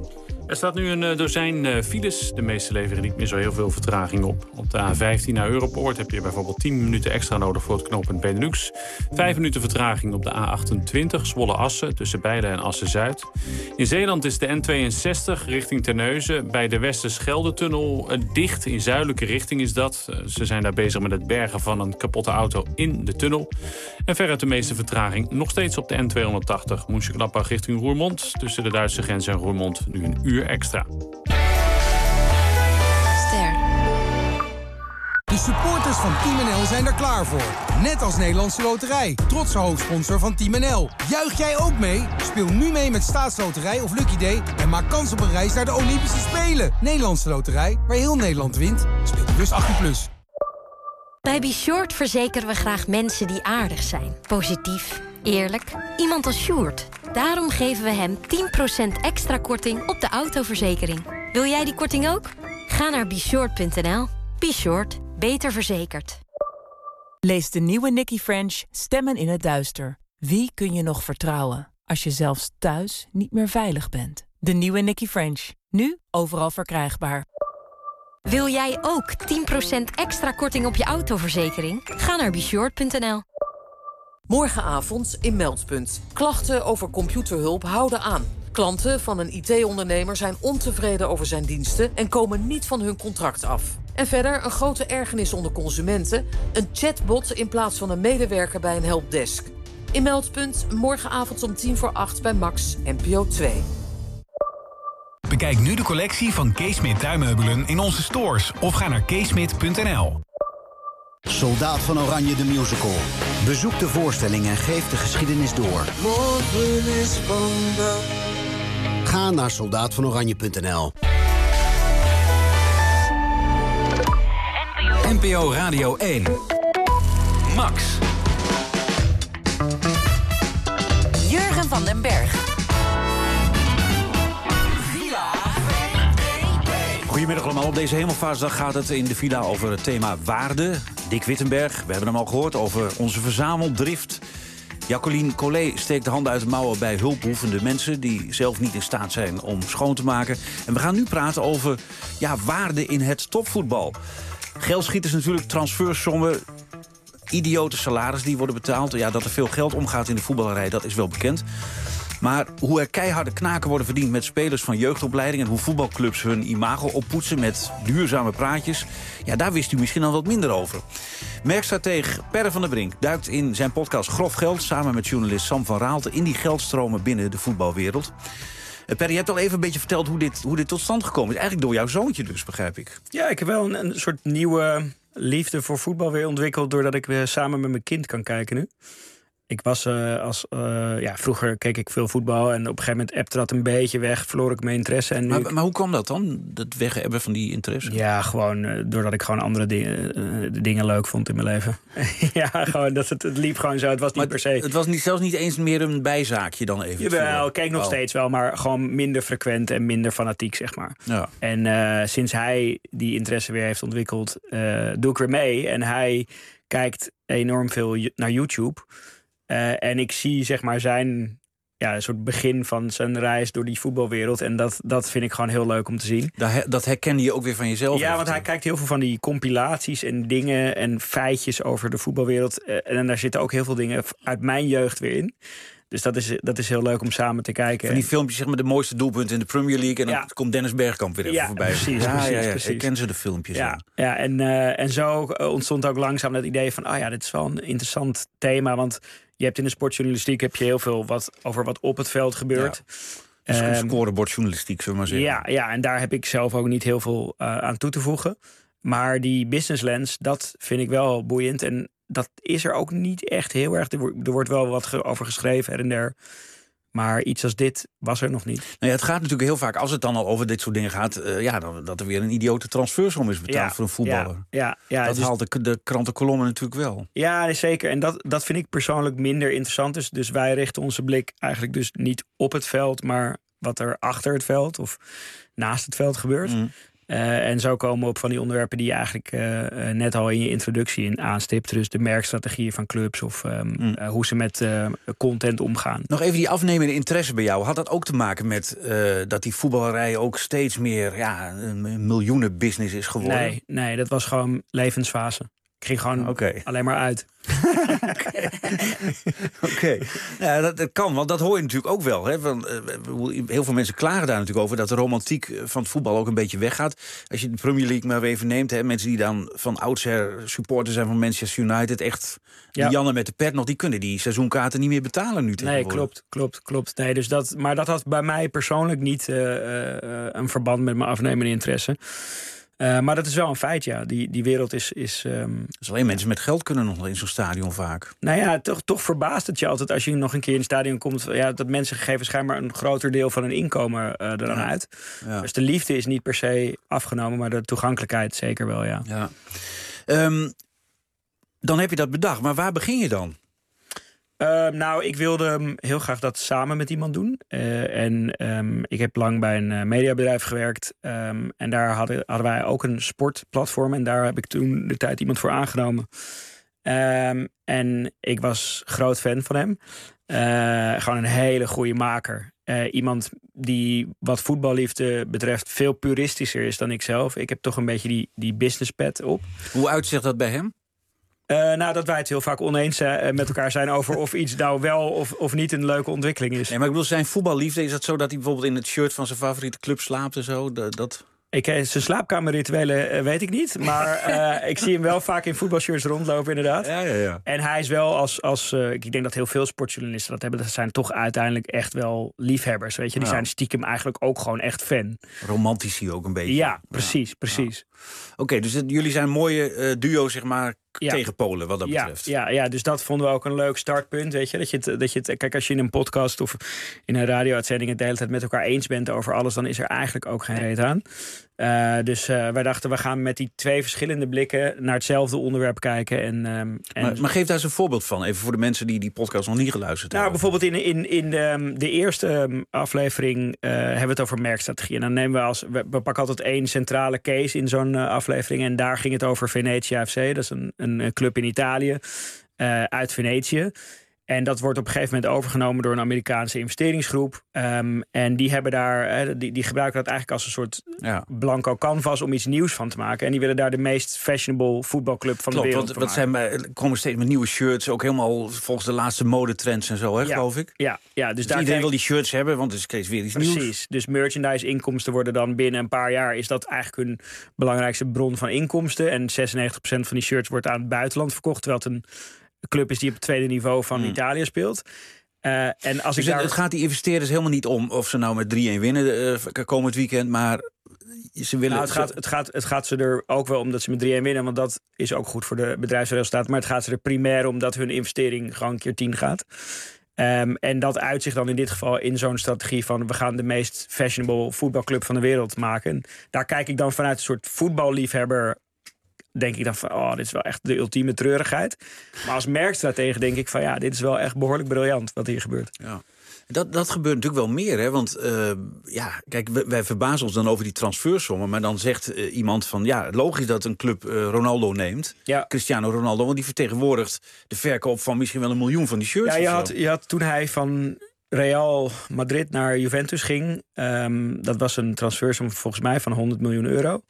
Er staat nu een uh, dozijn uh, files. De meeste leveren niet meer zo heel veel vertraging op. Op de A vijftien naar Europoort heb je bijvoorbeeld tien minuten extra nodig voor het knooppunt Benelux. Vijf minuten vertraging op de A achtentwintig, Zwolle-Assen, tussen Bijlen en Assen-Zuid. In Zeeland is de N tweeënzestig richting Terneuzen bij de Westerschelde-tunnel uh, dicht. In zuidelijke richting is dat. Uh, ze zijn daar bezig met het bergen van een kapotte auto in de tunnel. En veruit de meeste vertraging nog steeds op de N tweehonderdtachtig. Mönchengladbach richting Roermond. Tussen de Duitse grens en Roermond nu een uur extra. Ster. De supporters van Team N L zijn er klaar voor. Net als Nederlandse Loterij, trotse hoofdsponsor van Team N L. Juich jij ook mee? Speel nu mee met Staatsloterij of Lucky Day en maak kans op een reis naar de Olympische Spelen. Nederlandse Loterij, waar heel Nederland wint. Speel bewust achttien plus. Bij Be-Short verzekeren we graag mensen die aardig zijn. Positief, eerlijk. Iemand als Sjoerd. Daarom geven we hem tien procent extra korting op de autoverzekering. Wil jij die korting ook? Ga naar be short punt n l. Be-Short. Beter verzekerd. Lees de nieuwe Nicky French Stemmen in het Duister. Wie kun je nog vertrouwen als je zelfs thuis niet meer veilig bent? De nieuwe Nicky French. Nu overal verkrijgbaar. Wil jij ook tien procent extra korting op je autoverzekering? Ga naar be short punt n l. Morgenavond in Meldpunt. Klachten over computerhulp houden aan. Klanten van een I T-ondernemer zijn ontevreden over zijn diensten en komen niet van hun contract af. En verder een grote ergernis onder consumenten. Een chatbot in plaats van een medewerker bij een helpdesk. In Meldpunt morgenavond om tien voor acht bij Max N P O twee. Bekijk nu de collectie van Keesmit tuinmeubelen in onze stores of ga naar keesmit punt n l. Soldaat van Oranje de musical. Bezoek de voorstelling en geef de geschiedenis door. Ga naar soldaat van oranje punt n l. N P O Radio één. Max. Jurgen van den Berg. Goedemiddag allemaal. Op deze Hemelvaartsdag gaat het in de villa over het thema waarde. Dick Wittenberg, we hebben hem al gehoord, over onze verzameldrift. Jacqueline Collet steekt de handen uit de mouwen bij hulpbehoevende mensen die zelf niet in staat zijn om schoon te maken. En we gaan nu praten over ja, waarde in het topvoetbal. Geldschieters natuurlijk, transfersommen, idiote salaris die worden betaald. Ja, dat er veel geld omgaat in de voetballerij, dat is wel bekend. Maar hoe er keiharde knaken worden verdiend met spelers van jeugdopleiding en hoe voetbalclubs hun imago oppoetsen met duurzame praatjes, ja, daar wist u misschien al wat minder over. Merkstratege Per van der Brink duikt in zijn podcast Grof Geld samen met journalist Sam van Raalte in die geldstromen binnen de voetbalwereld. Per, je hebt al even een beetje verteld hoe dit, hoe dit tot stand gekomen is. Eigenlijk door jouw zoontje dus, begrijp ik. Ja, ik heb wel een, een soort nieuwe liefde voor voetbal weer ontwikkeld doordat ik weer samen met mijn kind kan kijken nu. Ik was uh, als... Uh, ja, vroeger keek ik veel voetbal en op een gegeven moment appte dat een beetje weg. Verloor ik mijn interesse. En nu maar, ik... maar hoe kwam dat dan? Dat weghebben van die interesse? Ja, gewoon uh, doordat ik gewoon andere dingen, uh, dingen leuk vond in mijn leven. ja, gewoon, dat het, het liep gewoon zo. Het was niet maar per se... Het was niet, zelfs niet eens meer een bijzaakje dan even? Jawel, ik keek nog oh. steeds wel, maar gewoon minder frequent en minder fanatiek, zeg maar. Ja. En uh, sinds hij die interesse weer heeft ontwikkeld, uh, doe ik weer mee. En hij kijkt enorm veel naar YouTube. Uh, en ik zie zeg maar zijn ja, een soort begin van zijn reis door die voetbalwereld. En dat, dat vind ik gewoon heel leuk om te zien. Dat herkende je ook weer van jezelf? Ja, want hij kijkt heel veel van die compilaties en dingen en feitjes over de voetbalwereld. Uh, en daar zitten ook heel veel dingen uit mijn jeugd weer in. Dus dat is, dat is heel leuk om samen te kijken. Van die filmpjes zeg maar de mooiste doelpunten in de Premier League. En dan ja. komt Dennis Bergkamp weer even ja, voorbij. Precies, ja, precies, ja, ja. precies. Ik ken ze de filmpjes. Ja, ja en, uh, en zo ontstond ook langzaam het idee van... ah ja, dit is wel een interessant thema. Want je hebt in de sportjournalistiek heb je heel veel wat over wat op het veld gebeurt. Ja. Um, scorebordjournalistiek, zullen we maar zeggen. Ja, ja, en daar heb ik zelf ook niet heel veel uh, aan toe te voegen. Maar die business lens, dat vind ik wel boeiend. En dat is er ook niet echt heel erg. Er wordt wel wat ge- over geschreven her en der. Maar iets als dit was er nog niet. Nou ja, het gaat natuurlijk heel vaak, als het dan al over dit soort dingen gaat... Uh, ja, dan, dat er weer een idiote transfersom is betaald ja, voor een voetballer. Ja, ja, ja, dat dus, haalt de, de krantenkolommen natuurlijk wel. Ja, zeker. En dat, dat vind ik persoonlijk minder interessant. Dus, dus wij richten onze blik eigenlijk dus niet op het veld... maar wat er achter het veld of naast het veld gebeurt. Mm. Uh, en zo komen we op van die onderwerpen die je eigenlijk uh, net al in je introductie in aanstipt. Dus de merkstrategieën van clubs of um, mm. uh, hoe ze met uh, content omgaan. Nog even die afnemende interesse bij jou. Had dat ook te maken met uh, dat die voetballerij ook steeds meer ja, een miljoenenbusiness is geworden? Nee, nee, dat was gewoon levensfase. Ik ging gewoon okay. alleen maar uit. Oké, okay. ja, dat, dat kan, want dat hoor je natuurlijk ook wel. Hè? Van, uh, heel veel mensen klagen daar natuurlijk over dat de romantiek van het voetbal ook een beetje weggaat. Als je de Premier League maar even neemt, hè, mensen die dan van oudsher supporter zijn van Manchester United, echt ja. die Janne met de pet nog, die kunnen die seizoenkaarten niet meer betalen nu tegenwoordig. Nee, klopt, klopt, klopt. Nee, dus dat, maar dat had bij mij persoonlijk niet uh, uh, een verband met mijn afnemende interesse. Uh, maar dat is wel een feit, ja. Die, die wereld is... is um... dus alleen mensen met geld kunnen nog in zo'n stadion vaak. Nou ja, toch, toch verbaast het je altijd als je nog een keer in het stadion komt. Ja, dat mensen geven schijnbaar een groter deel van hun inkomen uh, er dan ja. uit. Ja. Dus de liefde is niet per se afgenomen, maar de toegankelijkheid zeker wel, ja. ja. Um, dan heb je dat bedacht, maar waar begin je dan? Uh, nou, ik wilde heel graag dat samen met iemand doen. Uh, en um, ik heb lang bij een uh, mediabedrijf gewerkt. Um, en daar hadden, hadden wij ook een sportplatform. En daar heb ik toen de tijd iemand voor aangenomen. Um, en ik was groot fan van hem. Uh, gewoon een hele goede maker. Uh, iemand die wat voetballiefde betreft veel puristischer is dan ik zelf. Ik heb toch een beetje die, die business pet op. Hoe uitzicht dat bij hem? Uh, nou, dat wij het heel vaak oneens uh, met elkaar zijn over of iets nou wel of, of niet een leuke ontwikkeling is. Nee, maar ik bedoel, zijn voetballiefde, is dat zo dat hij bijvoorbeeld in het shirt van zijn favoriete club slaapt en zo? Dat... dat... Ik, zijn slaapkamerrituelen uh, weet ik niet. Maar uh, ik zie hem wel vaak in voetbalshirts rondlopen, inderdaad. Ja, ja, ja. En hij is wel als... als uh, ik denk dat heel veel sportjournalisten dat hebben. Dat zijn toch uiteindelijk echt wel liefhebbers. Weet je? Die ja. zijn stiekem eigenlijk ook gewoon echt fan. Romantici ook een beetje. Ja, precies, ja. precies. Ja. Oké, okay, dus het, jullie zijn een mooie uh, duo, zeg maar, ja. tegen Polen wat dat ja, betreft. Ja, ja, dus dat vonden we ook een leuk startpunt. Weet je? Dat je het, dat je het, kijk, als je in een podcast of in een radio-uitzending het de hele tijd met elkaar eens bent over alles, dan is er eigenlijk ook geen reet aan. Uh, dus uh, wij dachten, we gaan met die twee verschillende blikken naar hetzelfde onderwerp kijken. En, um, en... Maar, maar geef daar eens een voorbeeld van, even voor de mensen die die podcast nog niet geluisterd nou, hebben. Bijvoorbeeld in, in, in de, de eerste aflevering uh, hebben we het over merkstrategie. En dan nemen we als, we, we pakken altijd één centrale case in zo'n uh, aflevering. En daar ging het over Venetia F C. Dat is een, een club in Italië, uh, uit Venetië. En dat wordt op een gegeven moment overgenomen door een Amerikaanse investeringsgroep. Um, en die hebben daar, uh, die, die gebruiken dat eigenlijk als een soort ja. blanco canvas om iets nieuws van te maken. En die willen daar de meest fashionable voetbalclub van Klopt, de wereld want wat zijn, er komen steeds met nieuwe shirts, ook helemaal volgens de laatste modetrends en zo, hè, ja, geloof ik. Ja, ja, dus, dus daar iedereen krijg... wil die shirts hebben, want het is steeds weer iets Precies, nieuws. Precies, dus merchandise-inkomsten worden dan binnen een paar jaar, is dat eigenlijk hun belangrijkste bron van inkomsten. En zesennegentig procent van die shirts wordt aan het buitenland verkocht, terwijl het een club is die op het tweede niveau van mm. Italië speelt. Uh, en als dus ik daar... het gaat die investeerders helemaal niet om of ze nou met drie-een winnen uh, komend weekend, maar ze willen... Nou, het, gaat, het, gaat, het gaat ze er ook wel om dat ze met drie-een winnen, want dat is ook goed voor de bedrijfsresultaat. Maar het gaat ze er primair om dat hun investering gewoon keer tien gaat. Um, en dat uitzicht dan in dit geval in zo'n strategie van we gaan de meest fashionable voetbalclub van de wereld maken. En daar kijk ik dan vanuit een soort voetballiefhebber, denk ik dan van, oh, dit is wel echt de ultieme treurigheid. Maar als merkstratege denk ik van, ja, dit is wel echt behoorlijk briljant wat hier gebeurt. Ja. Dat, dat gebeurt natuurlijk wel meer, hè? Want uh, ja, kijk, wij, wij verbazen ons dan over die transfersommen, maar dan zegt uh, iemand van, ja, logisch dat een club uh, Ronaldo neemt, ja. Cristiano Ronaldo, want die vertegenwoordigt de verkoop van misschien wel een miljoen van die shirts. Ja, je had, je had toen hij van Real Madrid naar Juventus ging, um, dat was een transfersom volgens mij van honderd miljoen euro.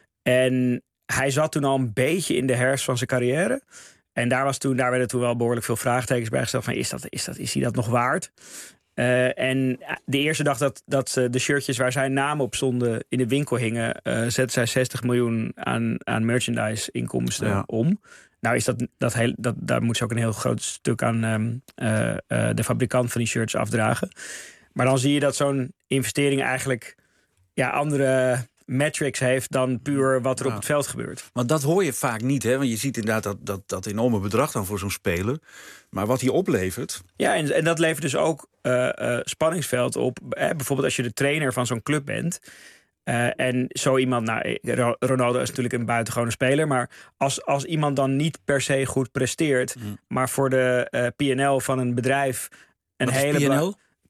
En hij zat toen al een beetje in de herfst van zijn carrière. En daar, was toen, daar werden toen wel behoorlijk veel vraagtekens bij gesteld van, is, dat, is, dat, is hij dat nog waard? Uh, en de eerste dag dat, dat uh, de shirtjes waar zijn naam op stonden in de winkel hingen, uh, zetten zij zestig miljoen aan, aan merchandise inkomsten ja. om. Nou is dat, dat heel, dat, daar moet ze ook een heel groot stuk aan um, uh, uh, de fabrikant van die shirts afdragen. Maar dan zie je dat zo'n investering eigenlijk ja, andere metrics heeft dan puur wat er ja. op het veld gebeurt. Maar dat hoor je vaak niet, hè? Want je ziet inderdaad dat, dat, dat enorme bedrag dan voor zo'n speler. Maar wat hij oplevert... Ja, en, en dat levert dus ook uh, uh, spanningsveld op. Eh, bijvoorbeeld als je de trainer van zo'n club bent. Uh, en zo iemand, nou, Ronaldo is natuurlijk een buitengewone speler, maar als, als iemand dan niet per se goed presteert, mm. maar voor de uh, P en L van een bedrijf een wat hele... is P en L?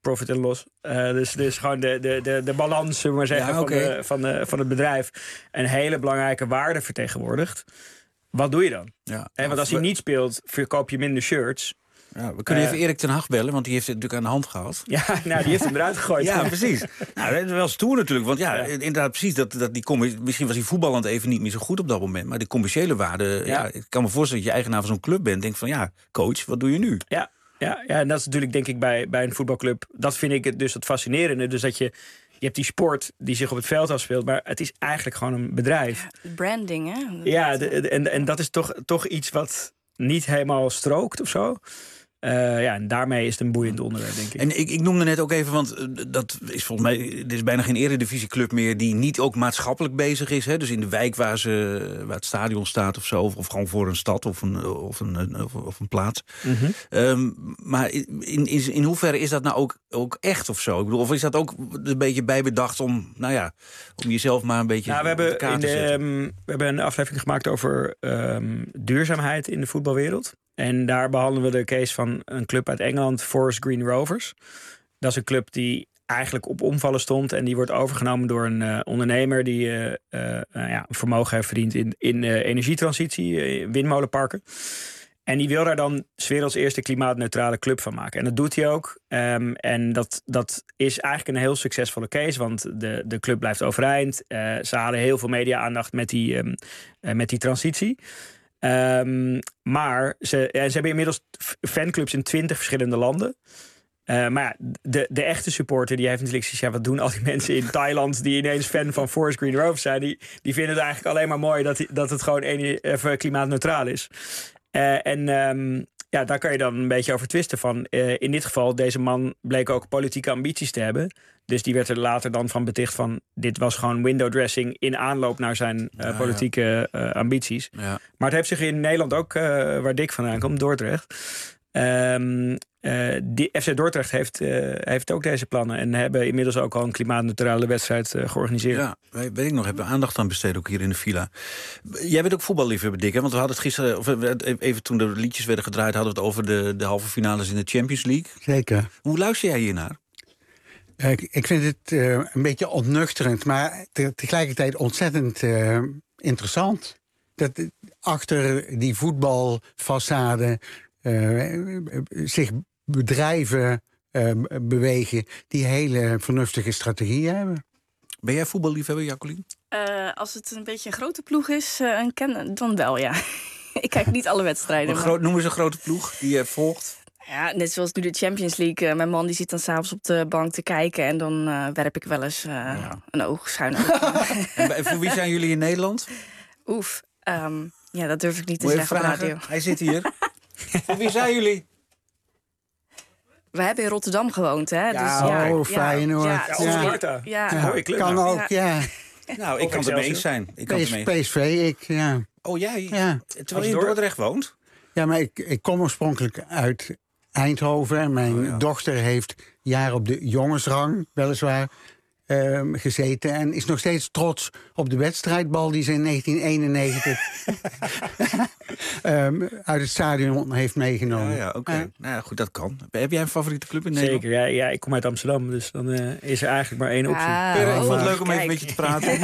profit en loss. Uh, dus, dus gewoon de, de, de, de balans, zullen we maar zeggen, Ja, okay. van, de, van, de, van het bedrijf. Een hele belangrijke waarde vertegenwoordigt. Wat doe je dan? Ja. En want als hij niet speelt, verkoop je minder shirts. Ja, we kunnen Uh, even Erik ten Hag bellen, want die heeft het natuurlijk aan de hand gehad. Ja, nou, die heeft hem eruit gegooid. Ja, precies. Nou, dat is wel stoer natuurlijk. Want ja, ja. inderdaad, precies. Dat, dat die commer- misschien was die voetballend even niet meer zo goed op dat moment. Maar de commerciële waarde... Ja. Ja, ik kan me voorstellen dat je eigenaar van zo'n club bent. Denk van, ja, coach, wat doe je nu? Ja, ja, ja en dat is natuurlijk denk ik bij, bij een voetbalclub... Dat vind ik het dus het fascinerende. Dus dat je... Je hebt die sport die zich op het veld afspeelt, maar het is eigenlijk gewoon een bedrijf. Ja, branding, hè? Ja, de, de, en, en dat is toch, toch iets wat niet helemaal strookt of zo. Uh, ja, en daarmee is het een boeiend onderwerp, denk ik. En ik, ik noemde net ook even, want uh, dat is volgens mij... er is bijna geen eredivisieclub meer die niet ook maatschappelijk bezig is. Hè? Dus in de wijk waar, ze, waar het stadion staat of zo... of, of gewoon voor een stad of een, of een, of, of een plaats. Mm-hmm. Um, maar in, in, in hoeverre is dat nou ook, ook echt of zo? Ik bedoel, of is dat ook een beetje bijbedacht om, nou ja, om jezelf maar een beetje nou, we hebben op de kaart in te de, zetten? um, we hebben een aflevering gemaakt over um, duurzaamheid in de voetbalwereld. En daar behandelen we de case van een club uit Engeland, Forest Green Rovers. Dat is een club die eigenlijk op omvallen stond. En die wordt overgenomen door een uh, ondernemer die uh, uh, uh, ja, een vermogen heeft verdiend in, in uh, energietransitie, uh, windmolenparken. En die wil daar dan 's werelds eerste klimaatneutrale club van maken. En dat doet hij ook. Um, en dat, dat is eigenlijk een heel succesvolle case. Want de, de club blijft overeind. Uh, ze halen heel veel media-aandacht met die, um, uh, met die transitie. Um, maar ze, ja, ze hebben inmiddels fanclubs in twintig verschillende landen. Uh, maar ja, de, de echte supporter die heeft natuurlijk zoiets, ja, wat doen al die mensen in Thailand die ineens fan van Forest Green Rovers zijn? Die, die vinden het eigenlijk alleen maar mooi dat, die, dat het gewoon een, even klimaatneutraal is. Uh, en um, ja, daar kan je dan een beetje over twisten van. Uh, in dit geval, deze man bleek ook politieke ambities te hebben. Dus die werd er later dan van beticht van... dit was gewoon window dressing in aanloop naar zijn uh, ja, politieke uh, ambities. Ja. Maar het heeft zich in Nederland ook, uh, waar Dick vandaan komt, Dordrecht... Um, uh, die F C Dordrecht heeft, uh, heeft ook deze plannen... en hebben inmiddels ook al een klimaatneutrale wedstrijd uh, georganiseerd. Ja, wij, weet ik nog, hebben aandacht aan besteed ook hier in de villa. Jij bent ook voetballiefhebber, Dick, hè? Want we hadden het gisteren... Of even toen de liedjes werden gedraaid... hadden we het over de, de halve finales in de Champions League. Zeker. Hoe luister jij hiernaar? Ik, ik vind het uh, een beetje ontnuchterend... maar te, tegelijkertijd ontzettend uh, interessant. Dat achter die voetbalfaçade... Uh, zich bedrijven uh, bewegen die hele vernuftige strategieën hebben. Ben jij voetballiefhebber, Jacqueline? Uh, als het een beetje een grote ploeg is, uh, een ken, dan wel, ja. Ik kijk niet alle wedstrijden. Maar... Noem eens een grote ploeg die je volgt. Ja, net zoals nu de Champions League. Uh, mijn man die zit dan s'avonds op de bank te kijken... en dan uh, werp ik wel eens uh, ja. een oog schuin oog. En, en voor wie zijn jullie in Nederland? Oef, um, ja, dat durf ik niet te Moet zeggen op vragen? radio. Hij zit hier. Voor wie zijn jullie? We hebben in Rotterdam gewoond, hè? Ja, dus, ja, oh, Feyenoord. Ja, ja, ja. Sparta. Ja, ja. Ja. Mooie club. Kan ook, ja. Nou, ik kan het ermee eens zijn. Ik kan P S V, ik, ja. Oh, jij? Ja. Terwijl je in Dordrecht woont? Ja, maar ik, ik kom oorspronkelijk uit Eindhoven. En mijn oh, ja. dochter heeft jaren op de jongensrang, weliswaar... Um, gezeten en is nog steeds trots op de wedstrijdbal die ze in negentien eenennegentig um, uit het stadion heeft meegenomen. Ja, ja, oké. Okay. Uh, nou ja, goed, dat kan. Heb jij een favoriete club in Zeker, Nederland? Zeker, ja, ja, ik kom uit Amsterdam, dus dan uh, is er eigenlijk maar één optie. Ah, uh, ik oh, vond het leuk om kijk. even met je te praten.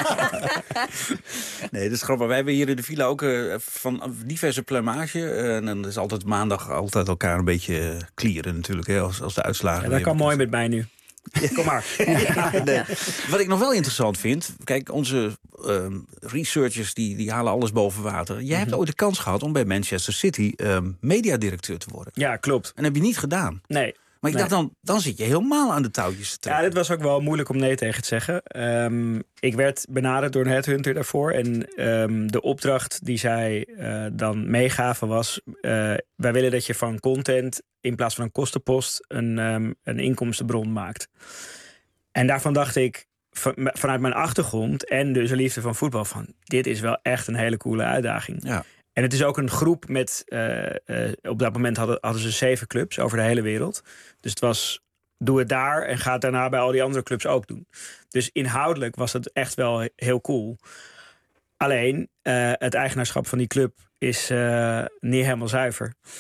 Nee, dat is grappig. Wij hebben hier in de villa ook uh, van diverse pluimage. Uh, en dan is altijd maandag altijd elkaar een beetje klieren natuurlijk, hè, als, als de uitslagen. Ja, dat kan mooi met mij nu. Kom maar. Ja, nee. Wat ik nog wel interessant vind... Kijk, onze um, researchers die, die halen alles boven water. Jij mm-hmm. hebt ooit de kans gehad om bij Manchester City... Um, mediadirecteur te worden. Ja, klopt. En dat heb je niet gedaan. Nee. Maar ik nee. dacht, dan, dan zit je helemaal aan de touwtjes te trekken. Ja, dit was ook wel moeilijk om nee tegen te zeggen. Um, ik werd benaderd door een headhunter daarvoor. En um, de opdracht die zij uh, dan meegaven was... Uh, wij willen dat je van content in plaats van een kostenpost... een, um, een inkomstenbron maakt. En daarvan dacht ik, van, vanuit mijn achtergrond... en dus een liefde van voetbal, van dit is wel echt een hele coole uitdaging. Ja. En het is ook een groep met... Uh, uh, op dat moment hadden, hadden ze zeven clubs over de hele wereld. Dus het was, doe het daar en ga het daarna bij al die andere clubs ook doen. Dus inhoudelijk was het echt wel heel cool. Alleen, uh, het eigenaarschap van die club is uh, niet helemaal zuiver.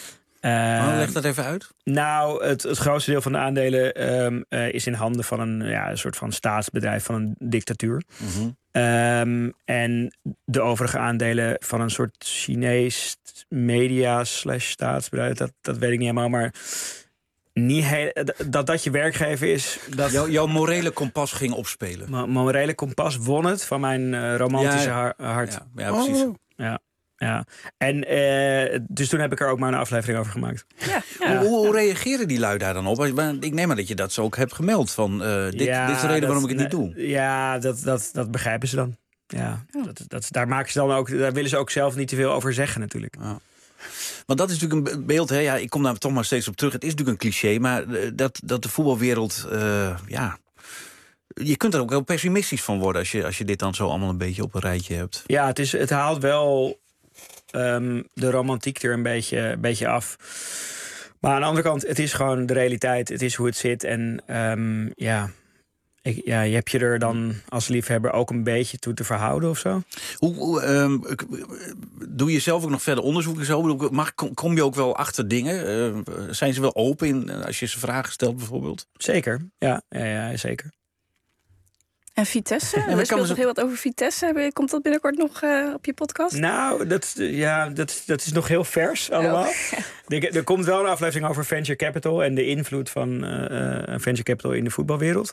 Uh, oh, leg dat even uit. Nou, het, het grootste deel van de aandelen um, uh, is in handen van een, ja, een soort van staatsbedrijf, van een dictatuur. Mm-hmm. Um, en de overige aandelen van een soort Chinees media slash staatsbedrijf, dat, dat weet ik niet helemaal, maar niet heel, dat dat je werkgever is. Dat Jouw, jouw morele kompas ging opspelen. Mijn morele kompas won het van mijn uh, romantische ja, har- hart. Ja, ja precies. Oh. Ja. Ja, en uh, dus toen heb ik er ook maar een aflevering over gemaakt. Ja. Ja. Hoe, hoe reageren die lui daar dan op? Ik neem maar dat je dat zo ook hebt gemeld. Van, uh, dit, ja, dit is de reden dat, waarom ik het niet doe. Ja, dat, dat, dat begrijpen ze dan. Ja, oh. dat, dat, daar maken ze dan ook. Daar willen ze ook zelf niet te veel over zeggen, natuurlijk. Ja. Want dat is natuurlijk een beeld. Hè? Ja, ik kom daar toch maar steeds op terug. Het is natuurlijk een cliché, maar dat, dat de voetbalwereld, uh, ja. Je kunt er ook wel pessimistisch van worden als je, als je dit dan zo allemaal een beetje op een rijtje hebt. Ja, het, is, het haalt wel Um, de romantiek er een beetje, een beetje af. Maar aan de andere kant, het is gewoon de realiteit. Het is hoe het zit. En um, ja, ik, ja, je hebt je er dan als liefhebber ook een beetje toe te verhouden of zo. Hoe, hoe um, doe je zelf ook nog verder onderzoek en zo? Mag, kom je ook wel achter dingen? Uh, zijn ze wel open in, als je ze vragen stelt bijvoorbeeld? Zeker, ja, ja, ja zeker. En Vitesse? Ja, we speelt nog heel wat over Vitesse. Komt dat binnenkort nog uh, op je podcast? Nou, dat, ja, dat, dat is nog heel vers allemaal. Oh. Er, er komt wel een aflevering over venture capital en de invloed van uh, venture capital in de voetbalwereld.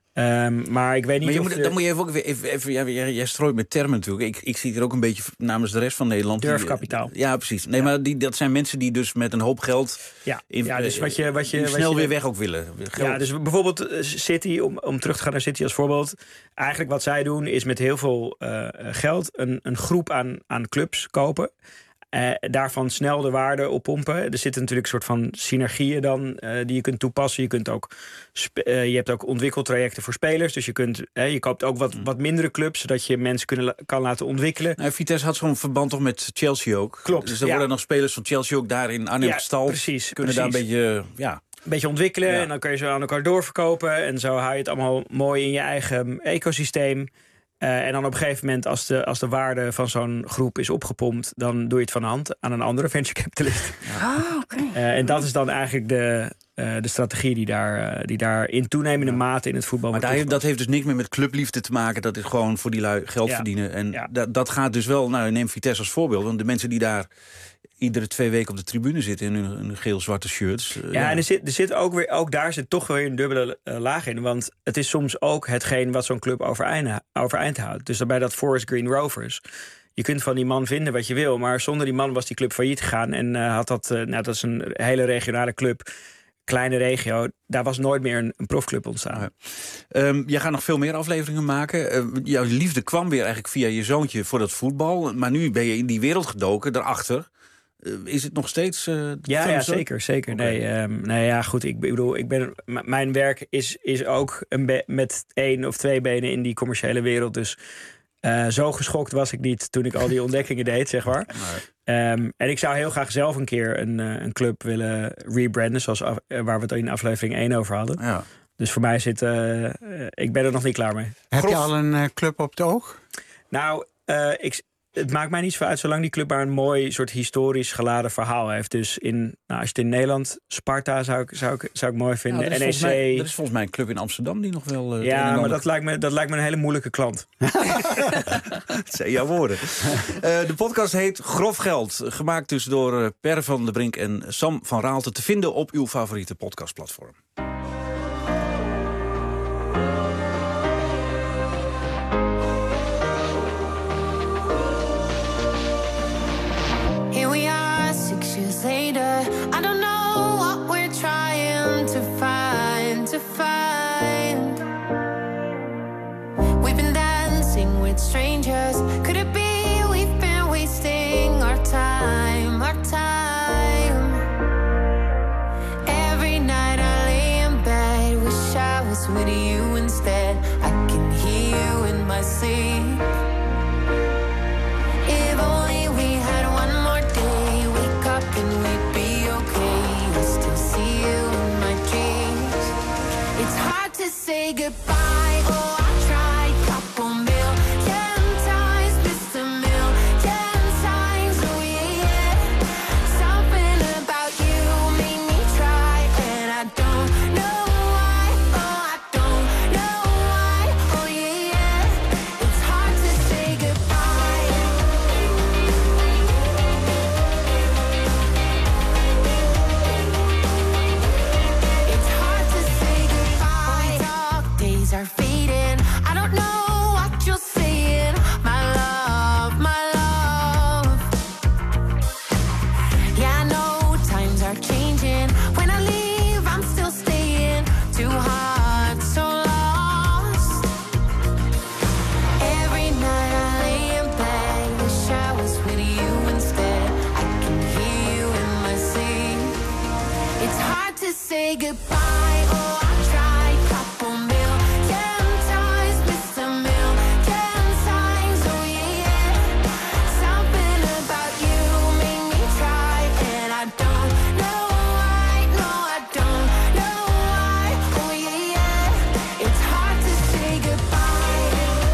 Um, maar ik weet niet maar je of... Moet, de... Dan moet je even ook weer even... even ja, jij, jij strooit met termen natuurlijk. Ik, ik zie er ook een beetje namens de rest van Nederland... Durfkapitaal. Die, ja, precies. Nee, ja. maar die, dat zijn mensen die dus met een hoop geld... Ja, in, ja dus wat je... Wat je snel wat je, weer weg ook willen. Geld. Ja, dus bijvoorbeeld City, om, om terug te gaan naar City als voorbeeld. Eigenlijk wat zij doen is met heel veel uh, geld... een, een groep aan, aan clubs kopen... Uh, daarvan snel de waarde op pompen. Er zitten natuurlijk een soort van synergieën dan uh, die je kunt toepassen. Je kunt ook spe- uh, je hebt ook ontwikkeltrajecten voor spelers. Dus je kunt uh, je koopt ook wat, wat mindere clubs, zodat je mensen kunnen, kan laten ontwikkelen. Nou, Vitesse had zo'n verband toch met Chelsea ook. Klopt. Dus er ja. worden nog spelers van Chelsea ook daar in Arnhem ja, gestald. Precies. Kunnen precies. daar een beetje... Ja. Een beetje ontwikkelen ja. en dan kun je ze aan elkaar doorverkopen. En zo hou je het allemaal mooi in je eigen ecosysteem. Uh, en dan op een gegeven moment, als de, als de waarde van zo'n groep is opgepompt... dan doe je het van de hand aan een andere venture capitalist. Ah, oké. Okay. Uh, en dat is dan eigenlijk de, uh, de strategie die daar, uh, die daar in toenemende mate in het voetbal maar wordt. Maar dat heeft dus niks meer met clubliefde te maken. Dat is gewoon voor die lui geld ja. verdienen. En ja. dat, dat gaat dus wel... Nou, neem Vitesse als voorbeeld. Want de mensen die daar iedere twee weken op de tribune zitten... in hun, hun geel-zwarte shirts. Uh, ja, ja, en er zit, er zit ook, weer, ook daar zit toch weer een dubbele uh, laag in. Want het is soms ook hetgeen wat zo'n club overeind, overeind houdt. Dus bij dat Forest Green Rovers... Je kunt van die man vinden wat je wil... maar zonder die man was die club failliet gegaan... en uh, had dat, uh, nou, dat is een hele regionale club... kleine regio, daar was nooit meer een, een profclub ontstaan. Ja. Um, jij gaat nog veel meer afleveringen maken. Uh, jouw liefde kwam weer eigenlijk via je zoontje voor dat voetbal. Maar nu ben je in die wereld gedoken, daarachter. Uh, is het nog steeds... Uh, ja, ja, zeker. zeker. Okay. Nee, um, nee, ja, goed. Ik bedoel, ik ben, m- mijn werk is, is ook een be- met één of twee benen in die commerciële wereld. Dus uh, zo geschokt was ik niet toen ik al die ontdekkingen deed, zeg maar. Nee. Um, en ik zou heel graag zelf een keer een, uh, een club willen rebranden, zoals af, uh, waar we het in aflevering één over hadden. Ja. Dus voor mij zit... Uh, uh, ik ben er nog niet klaar mee. Heb Grof. je al een uh, club op het oog? Nou, uh, ik... Het maakt mij niet zo uit, zolang die club maar een mooi soort historisch geladen verhaal heeft. Dus in, nou, als je het in Nederland, Sparta zou ik, zou ik, zou ik mooi vinden. Nou, er, is N E C. mij, er is volgens mij een club in Amsterdam die nog wel... Uh, ja, maar dat lijkt, me, dat lijkt me een hele moeilijke klant. Dat zijn jouw woorden. Uh, de podcast heet Grof Geld. Gemaakt dus door uh, Per van der Brink en Sam van Raalte. Te vinden op uw favoriete podcastplatform. Later, I don't know what we're trying to find, to find. We've been dancing with strangers. Could it be we've been wasting our time, our time? Every night I lay in bed, wish I was with you instead. I can hear you in my sleep. If only we had one more day, wake up and we'd be okay. I still see you in my dreams. It's hard to say goodbye. Oh, I tried couple million times, missed a million times. Oh yeah, yeah. Something about you to say goodbye. Oh, I tried couple million times, missed a million times. Oh yeah, yeah. Something about you made me try, and I don't know why. No, I don't know why. Oh yeah, yeah. It's hard to say goodbye.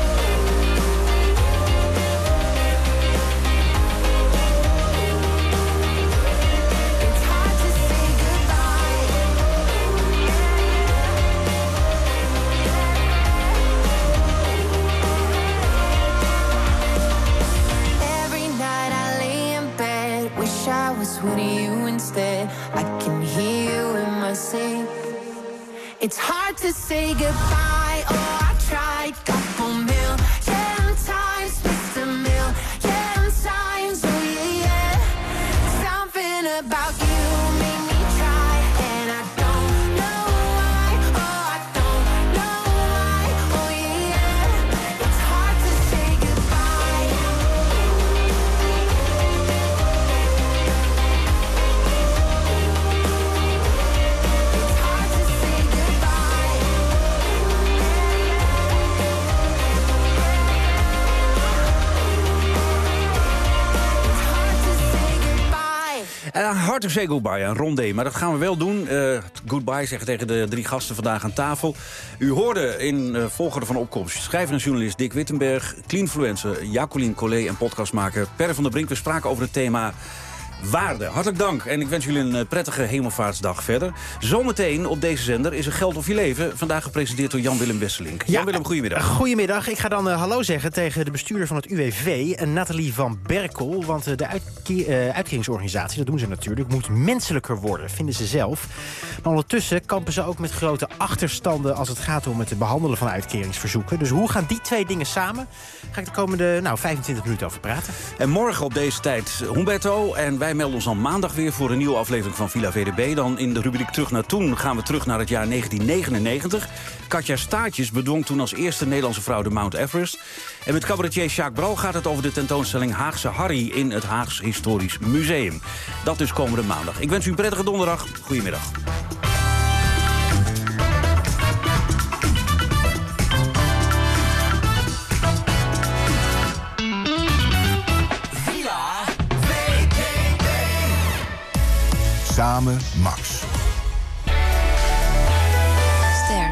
It's hard to say goodbye. Every night I lay in bed, wish I was with you instead. I can hear you in my sleep. It's hard to say goodbye. Oh, I tried couple million times, missed a million times. Oh yeah, yeah. Something about you made me try, and I don't know why. Oh, I don't know why. Oh yeah, yeah. It's hard to say goodbye. It's hard to say goodbye. It's hard to say goodbye. Uh, hard to say goodbye aan Rondé, maar dat gaan we wel doen. Uh, goodbye zeggen tegen de drie gasten vandaag aan tafel. U hoorde in uh, volgorde van opkomst schrijver en journalist Dick Wittenberg, cleanfluencer Jacqueline Collet en podcastmaker Per van der Brink. We spraken over het thema waarde. Hartelijk dank en ik wens jullie een uh, prettige hemelvaartsdag verder. Zometeen op deze zender is er Geld of je leven. Vandaag gepresenteerd door Jan-Willem Wesselink. Jan-Willem, goedemiddag. Goedemiddag. Ik ga dan uh, hallo zeggen tegen de bestuurder van het U W V, uh, Nathalie van Berkel. Want uh, de uitke- uh, uitkeringsorganisatie, dat doen ze natuurlijk, moet menselijker worden, vinden ze zelf. Maar ondertussen kampen ze ook met grote achterstanden als het gaat om het behandelen van uitkeringsverzoeken. Dus hoe gaan die twee dingen samen? Ga ik de komende nou, vijfentwintig minuten over praten. En morgen op deze tijd Humberto. En wij melden ons dan maandag weer voor een nieuwe aflevering van Villa V D B. Dan in de rubriek Terug naar Toen gaan we terug naar het jaar negentien negenennegentig. Katja Staartjes bedwong toen als eerste Nederlandse vrouw de Mount Everest. En met cabaretier Jacques Brouw gaat het over de tentoonstelling Haagse Harry in het Haags Historisch Museum. Dat dus komende maandag. Ik wens u een prettige donderdag. Goedemiddag. Samen Max. Ster.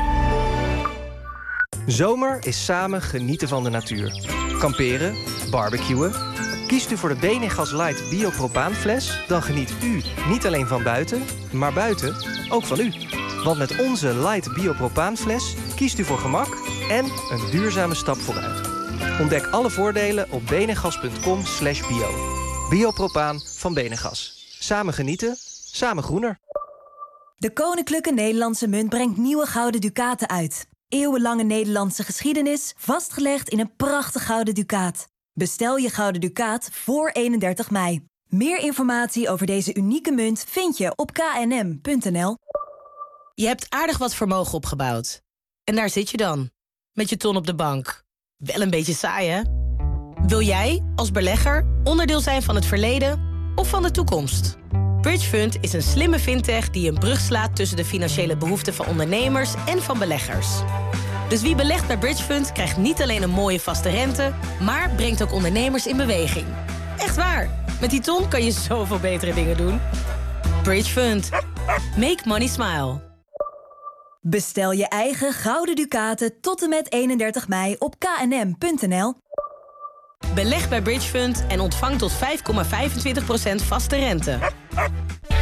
Zomer is samen genieten van de natuur. Kamperen, barbecuen. Kiest u voor de Benegas Light Biopropaanfles, dan geniet u niet alleen van buiten, maar buiten ook van u. Want met onze Light Biopropaanfles kiest u voor gemak en een duurzame stap vooruit. Ontdek alle voordelen op benegas.com slash bio. Biopropaan van Benegas. Samen genieten, samen groener. De Koninklijke Nederlandse Munt brengt nieuwe gouden ducaten uit. Eeuwenlange Nederlandse geschiedenis, vastgelegd in een prachtig gouden ducaat. Bestel je gouden ducaat voor eenendertig mei. Meer informatie over deze unieke munt vind je op k n m punt n l. Je hebt aardig wat vermogen opgebouwd. En daar zit je dan, met je ton op de bank. Wel een beetje saai, hè? Wil jij, als belegger, onderdeel zijn van het verleden of van de toekomst? Bridgefund is een slimme fintech die een brug slaat tussen de financiële behoeften van ondernemers en van beleggers. Dus wie belegt bij Bridgefund krijgt niet alleen een mooie vaste rente, maar brengt ook ondernemers in beweging. Echt waar, met die ton kan je zoveel betere dingen doen. Bridgefund. Make money smile. Bestel je eigen gouden ducaten tot en met eenendertig mei op k n m punt n l. Beleg bij Bridgefund en ontvang tot vijf komma vijfentwintig procent vaste rente.